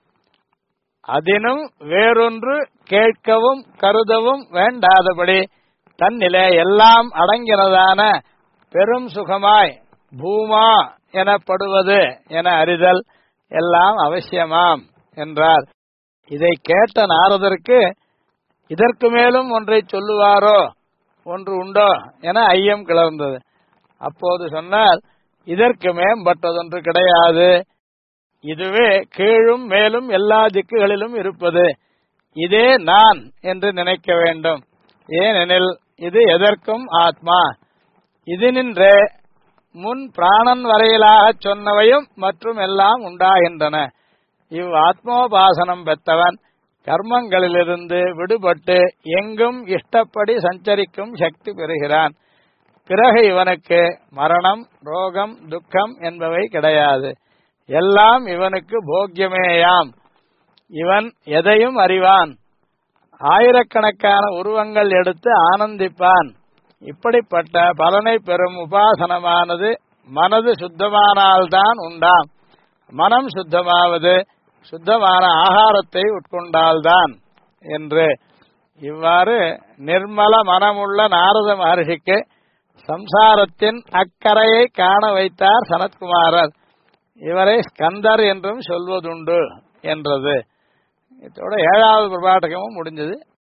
அதினும் வேறொன்று கேட்கவும் கருதவும் வேண்டாதபடி தன்னிலே எல்லாம் அடங்கினதான பெரும் சுகமாய் பூமா எனப்படுவது என அறிதல் எல்லாம் அவசியமாம் என்றார். இதை கேட்ட நாரதருக்கு இதற்கு மேலும் ஒன்றை சொல்லுவாரோ, ஒன்று உண்டோ என ஐயம் கிளர்ந்தது. அப்போது சொன்னார், இதற்கு மேம்பட்டதொன்று கிடையாது, இதுவே கீழும் மேலும் எல்லா திக்குகளிலும் இருப்பது, இதே நான் என்று நினைக்க வேண்டும். ஏனெனில் இது எதற்கும் ஆத்மா. இது நின்றே முன் பிராணன் வரையிலாக சொன்னவையும் மற்றும் எல்லாம் உண்டாகின்றன. இவ் ஆத்மோபாசனம் பெற்றவன் கர்மங்களிலிருந்து விடுபட்டு எங்கும் இஷ்டப்படி சஞ்சரிக்கும் சக்தி பெறுகிறான். பிறகு இவனுக்கு மரணம், ரோகம், துக்கம் என்பவை கிடையாது. எல்லாம் இவனுக்கு போக்கியமேயாம். இவன் எதையும் அறிவான். ஆயிரக்கணக்கான உருவங்கள் எடுத்து ஆனந்திப்பான். இப்படிப்பட்ட பலனை பெறும் உபாசனமானது மனது சுத்தமானால்தான் உண்டாம். மனம் சுத்தமாவது சுத்தமான ஆகாரத்தை உட்கொண்டால்தான் என்று இவ்வாறு நிர்மல மனமுள்ள நாரத மகர்ஷிக்கு சம்சாரத்தின் அக்கறையை காண வைத்தார் சனத்குமாரர். இவரை ஸ்கந்தர் என்றும் சொல்வதுண்டு என்றது. இதோட 7வது பிரபாடகமும் முடிஞ்சது.